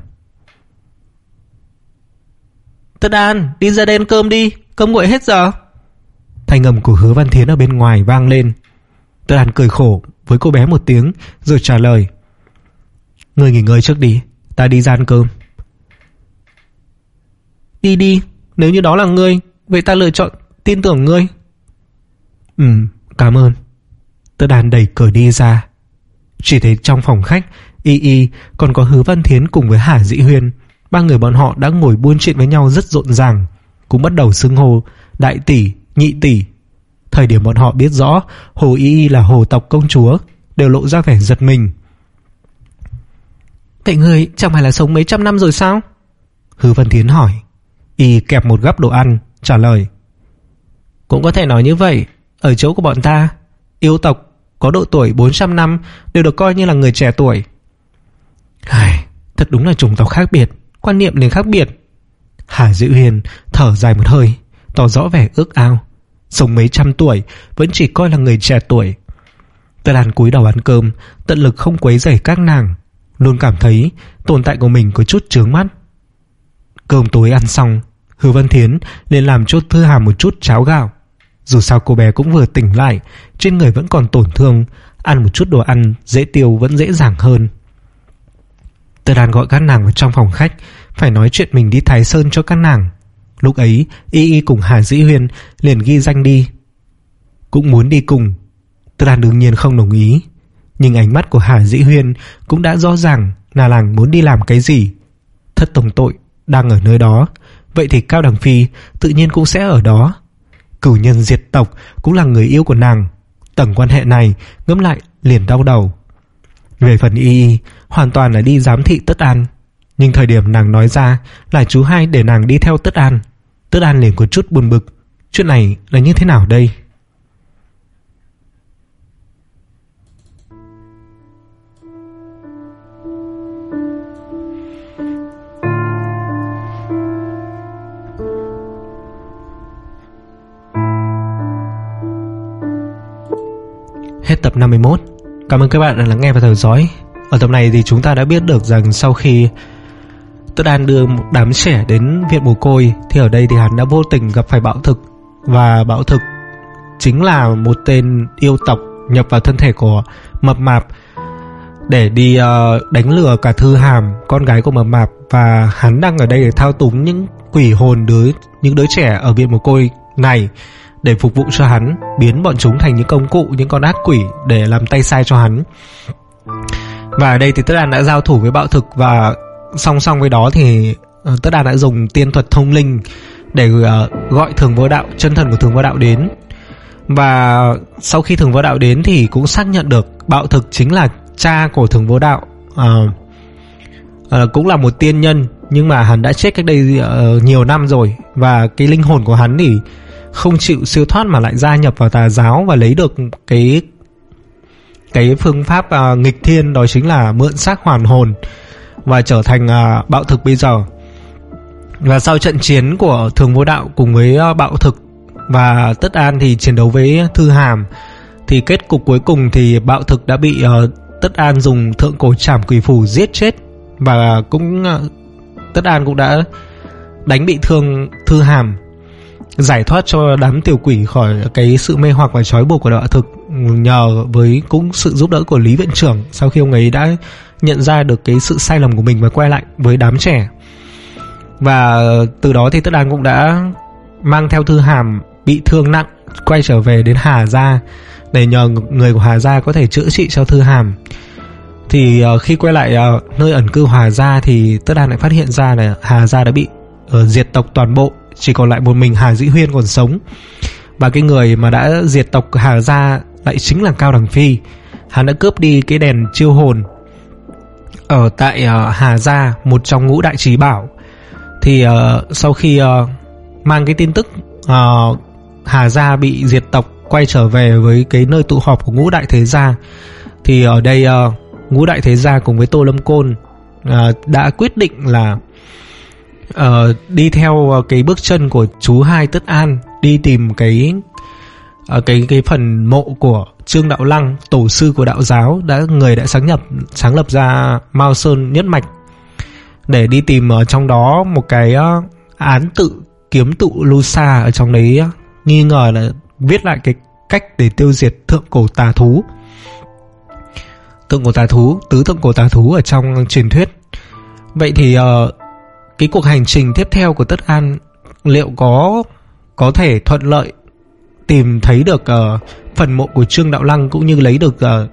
Tất An, đi ra đây ăn cơm đi, cơm nguội hết giờ. Thanh âm của Hứa Văn Thiến ở bên ngoài vang lên. Tất An cười khổ với cô bé một tiếng, rồi trả lời: Ngươi nghỉ ngơi trước đi, ta đi ra ăn cơm. Đi đi, nếu như đó là ngươi, vậy ta lựa chọn tin tưởng ngươi. Ừ, cảm ơn. Tất An đẩy cửa đi ra. Chỉ thấy trong phòng khách, Y Y còn có Hứa Văn Thiến cùng với Hà Dĩ Huyên, ba người bọn họ đã ngồi buôn chuyện với nhau rất rộn ràng, cũng bắt đầu xưng hô đại tỷ, nhị tỷ. Thời điểm bọn họ biết rõ Hồ Y Y là hồ tộc công chúa, đều lộ ra vẻ giật mình. Vậy người chẳng phải là sống mấy trăm năm rồi sao? Hứa Văn Thiến hỏi. Y kẹp một gắp đồ ăn, trả lời: Cũng có thể nói như vậy. Ở chỗ của bọn ta, yêu tộc có độ tuổi bốn trăm năm đều được coi như là người trẻ tuổi. Ai, thật đúng là chủng tộc khác biệt, quan niệm liền khác biệt. Hà Dĩ Huyền thở dài một hơi, tỏ rõ vẻ ước ao. Sống mấy trăm tuổi vẫn chỉ coi là người trẻ tuổi. Tất An cúi đầu ăn cơm, tận lực không quấy rầy các nàng, luôn cảm thấy tồn tại của mình có chút chướng mắt. Cơm tối ăn xong, Hứa Văn Thiến liền làm cho Thư Hàm một chút cháo gạo. Dù sao cô bé cũng vừa tỉnh lại, trên người vẫn còn tổn thương, ăn một chút đồ ăn dễ tiêu vẫn dễ dàng hơn. Tất An gọi các nàng vào trong phòng khách, phải nói chuyện mình đi Thái Sơn cho các nàng. Lúc ấy Y Y cùng Hà Dĩ Huyên liền ghi danh đi, cũng muốn đi cùng. Tất An đương nhiên không đồng ý, nhưng ánh mắt của Hà Dĩ Huyên cũng đã rõ ràng là nàng muốn đi làm cái gì. Thất tông tội đang ở nơi đó, vậy thì Cao Đằng Phi tự nhiên cũng sẽ ở đó. Cửu nhân diệt tộc cũng là người yêu của nàng. Tầng quan hệ này ngẫm lại liền đau đầu. Về phần Y Y, hoàn toàn là đi giám thị Tất An, nhưng thời điểm nàng nói ra là chú hai để nàng đi theo Tất An, Tất An liền có chút buồn bực. Chuyện này là như thế nào đây? Hết tập năm mươi mốt. Cảm ơn các bạn đã lắng nghe và theo dõi. Ở tập này thì chúng ta đã biết được rằng sau khi Tất An đưa một đám trẻ đến viện mồ côi thì ở đây thì hắn đã vô tình gặp phải Bạo Thực. Và Bạo Thực chính là một tên yêu tộc nhập vào thân thể của Mập Mạp để đi uh, đánh lừa cả Thư Hàm, con gái của Mập Mạp. Và hắn đang ở đây để thao túng những quỷ hồn đứa, những đứa trẻ ở viện mồ côi này để phục vụ cho hắn, biến bọn chúng thành những công cụ, những con ác quỷ để làm tay sai cho hắn. Và ở đây thì Tất An đã giao thủ với Bạo Thực, và song song với đó thì uh, Tất An đã dùng tiên thuật thông linh để uh, gọi Thường Vô Đạo, chân thần của Thường Vô Đạo đến. Và sau khi Thường Vô Đạo đến thì cũng xác nhận được Bạo Thực chính là cha của Thường Vô Đạo, uh, uh, cũng là một tiên nhân, nhưng mà hắn đã chết cách đây uh, nhiều năm rồi. Và cái linh hồn của hắn thì không chịu siêu thoát mà lại gia nhập vào tà giáo và lấy được cái cái phương pháp uh, nghịch thiên, đó chính là mượn xác hoàn hồn và trở thành uh, Bạo Thực bây giờ. Và sau trận chiến của Thường Vô Đạo cùng với uh, Bạo Thực và Tất An thì chiến đấu với Thư Hàm, thì kết cục cuối cùng thì Bạo Thực đã bị uh, Tất An dùng thượng cổ trảm quỷ phù giết chết. Và cũng uh, Tất An cũng đã đánh bị thương Thư Hàm, giải thoát cho đám tiểu quỷ khỏi cái sự mê hoặc và trói buộc của Bạo Thực, nhờ với cũng sự giúp đỡ của Lý Viện Trưởng sau khi ông ấy đã nhận ra được cái sự sai lầm của mình và quay lại với đám trẻ. Và từ đó thì Tất An cũng đã mang theo Thư Hàm bị thương nặng quay trở về đến Hà Gia để nhờ người của Hà Gia có thể chữa trị cho Thư Hàm. Thì uh, khi quay lại uh, nơi ẩn cư Hà Gia thì Tất An lại phát hiện ra là Hà Gia đã bị uh, diệt tộc toàn bộ, chỉ còn lại một mình Hà Dĩ Huyên còn sống. Và cái người mà đã diệt tộc Hà Gia lại chính là Cao Đằng Phi. Hắn đã cướp đi cái đèn chiêu hồn ở tại uh, Hà Gia, một trong ngũ đại trí bảo. Thì uh, sau khi uh, mang cái tin tức uh, Hà Gia bị diệt tộc quay trở về với cái nơi tụ họp của ngũ đại thế gia, thì ở đây uh, ngũ đại thế gia cùng với Tô Lâm Côn uh, đã quyết định là uh, đi theo uh, cái bước chân của chú hai Tất An, đi tìm cái uh, cái cái phần mộ của Trương Đạo Lăng, tổ sư của đạo giáo, đã người đã sáng nhập sáng lập ra Mao Sơn nhất mạch, để đi tìm ở trong đó một cái uh, án tự kiếm tụ lưu xa. Ở trong đấy uh, nghi ngờ là viết lại cái cách để tiêu diệt thượng cổ tà thú. Thượng cổ tà thú, tứ thượng cổ tà thú ở trong truyền thuyết. Vậy thì uh, cái cuộc hành trình tiếp theo của Tất An liệu có có thể thuận lợi tìm thấy được uh, phần mộ của Trương Đạo Lăng, cũng như lấy được uh,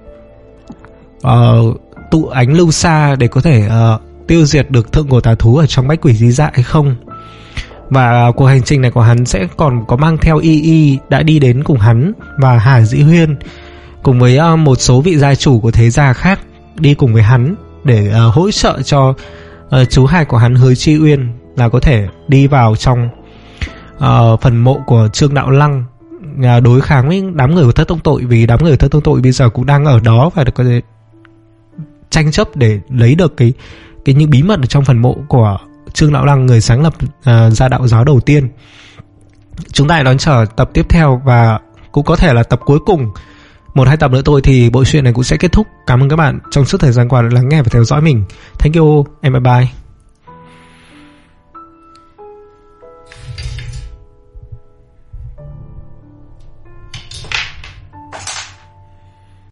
uh, tụ ánh lưu xa để có thể uh, tiêu diệt được thượng cổ tà thú ở trong bách quỷ lý dạ hay không? Và cuộc hành trình này của hắn sẽ còn có mang theo Y Y đã đi đến cùng hắn, và Hà Dĩ Huyên cùng với uh, một số vị gia chủ của thế gia khác đi cùng với hắn để uh, hỗ trợ cho uh, chú hai của hắn Hứa Chi Uyên là có thể đi vào trong uh, phần mộ của Trương Đạo Lăng, uh, đối kháng với đám người của Thất Tông Tội, vì đám người của Thất Tông Tội bây giờ cũng đang ở đó và có thể tranh chấp để lấy được cái cái những bí mật ở trong phần mộ của Trương Đạo Lăng, người sáng lập uh, ra đạo giáo đầu tiên. Chúng ta đón chờ tập tiếp theo và cũng có thể là tập cuối cùng. Một hai tập nữa thôi thì bộ truyện này cũng sẽ kết thúc. Cảm ơn các bạn trong suốt thời gian qua đã lắng nghe và theo dõi mình. Thank you, and bye bye.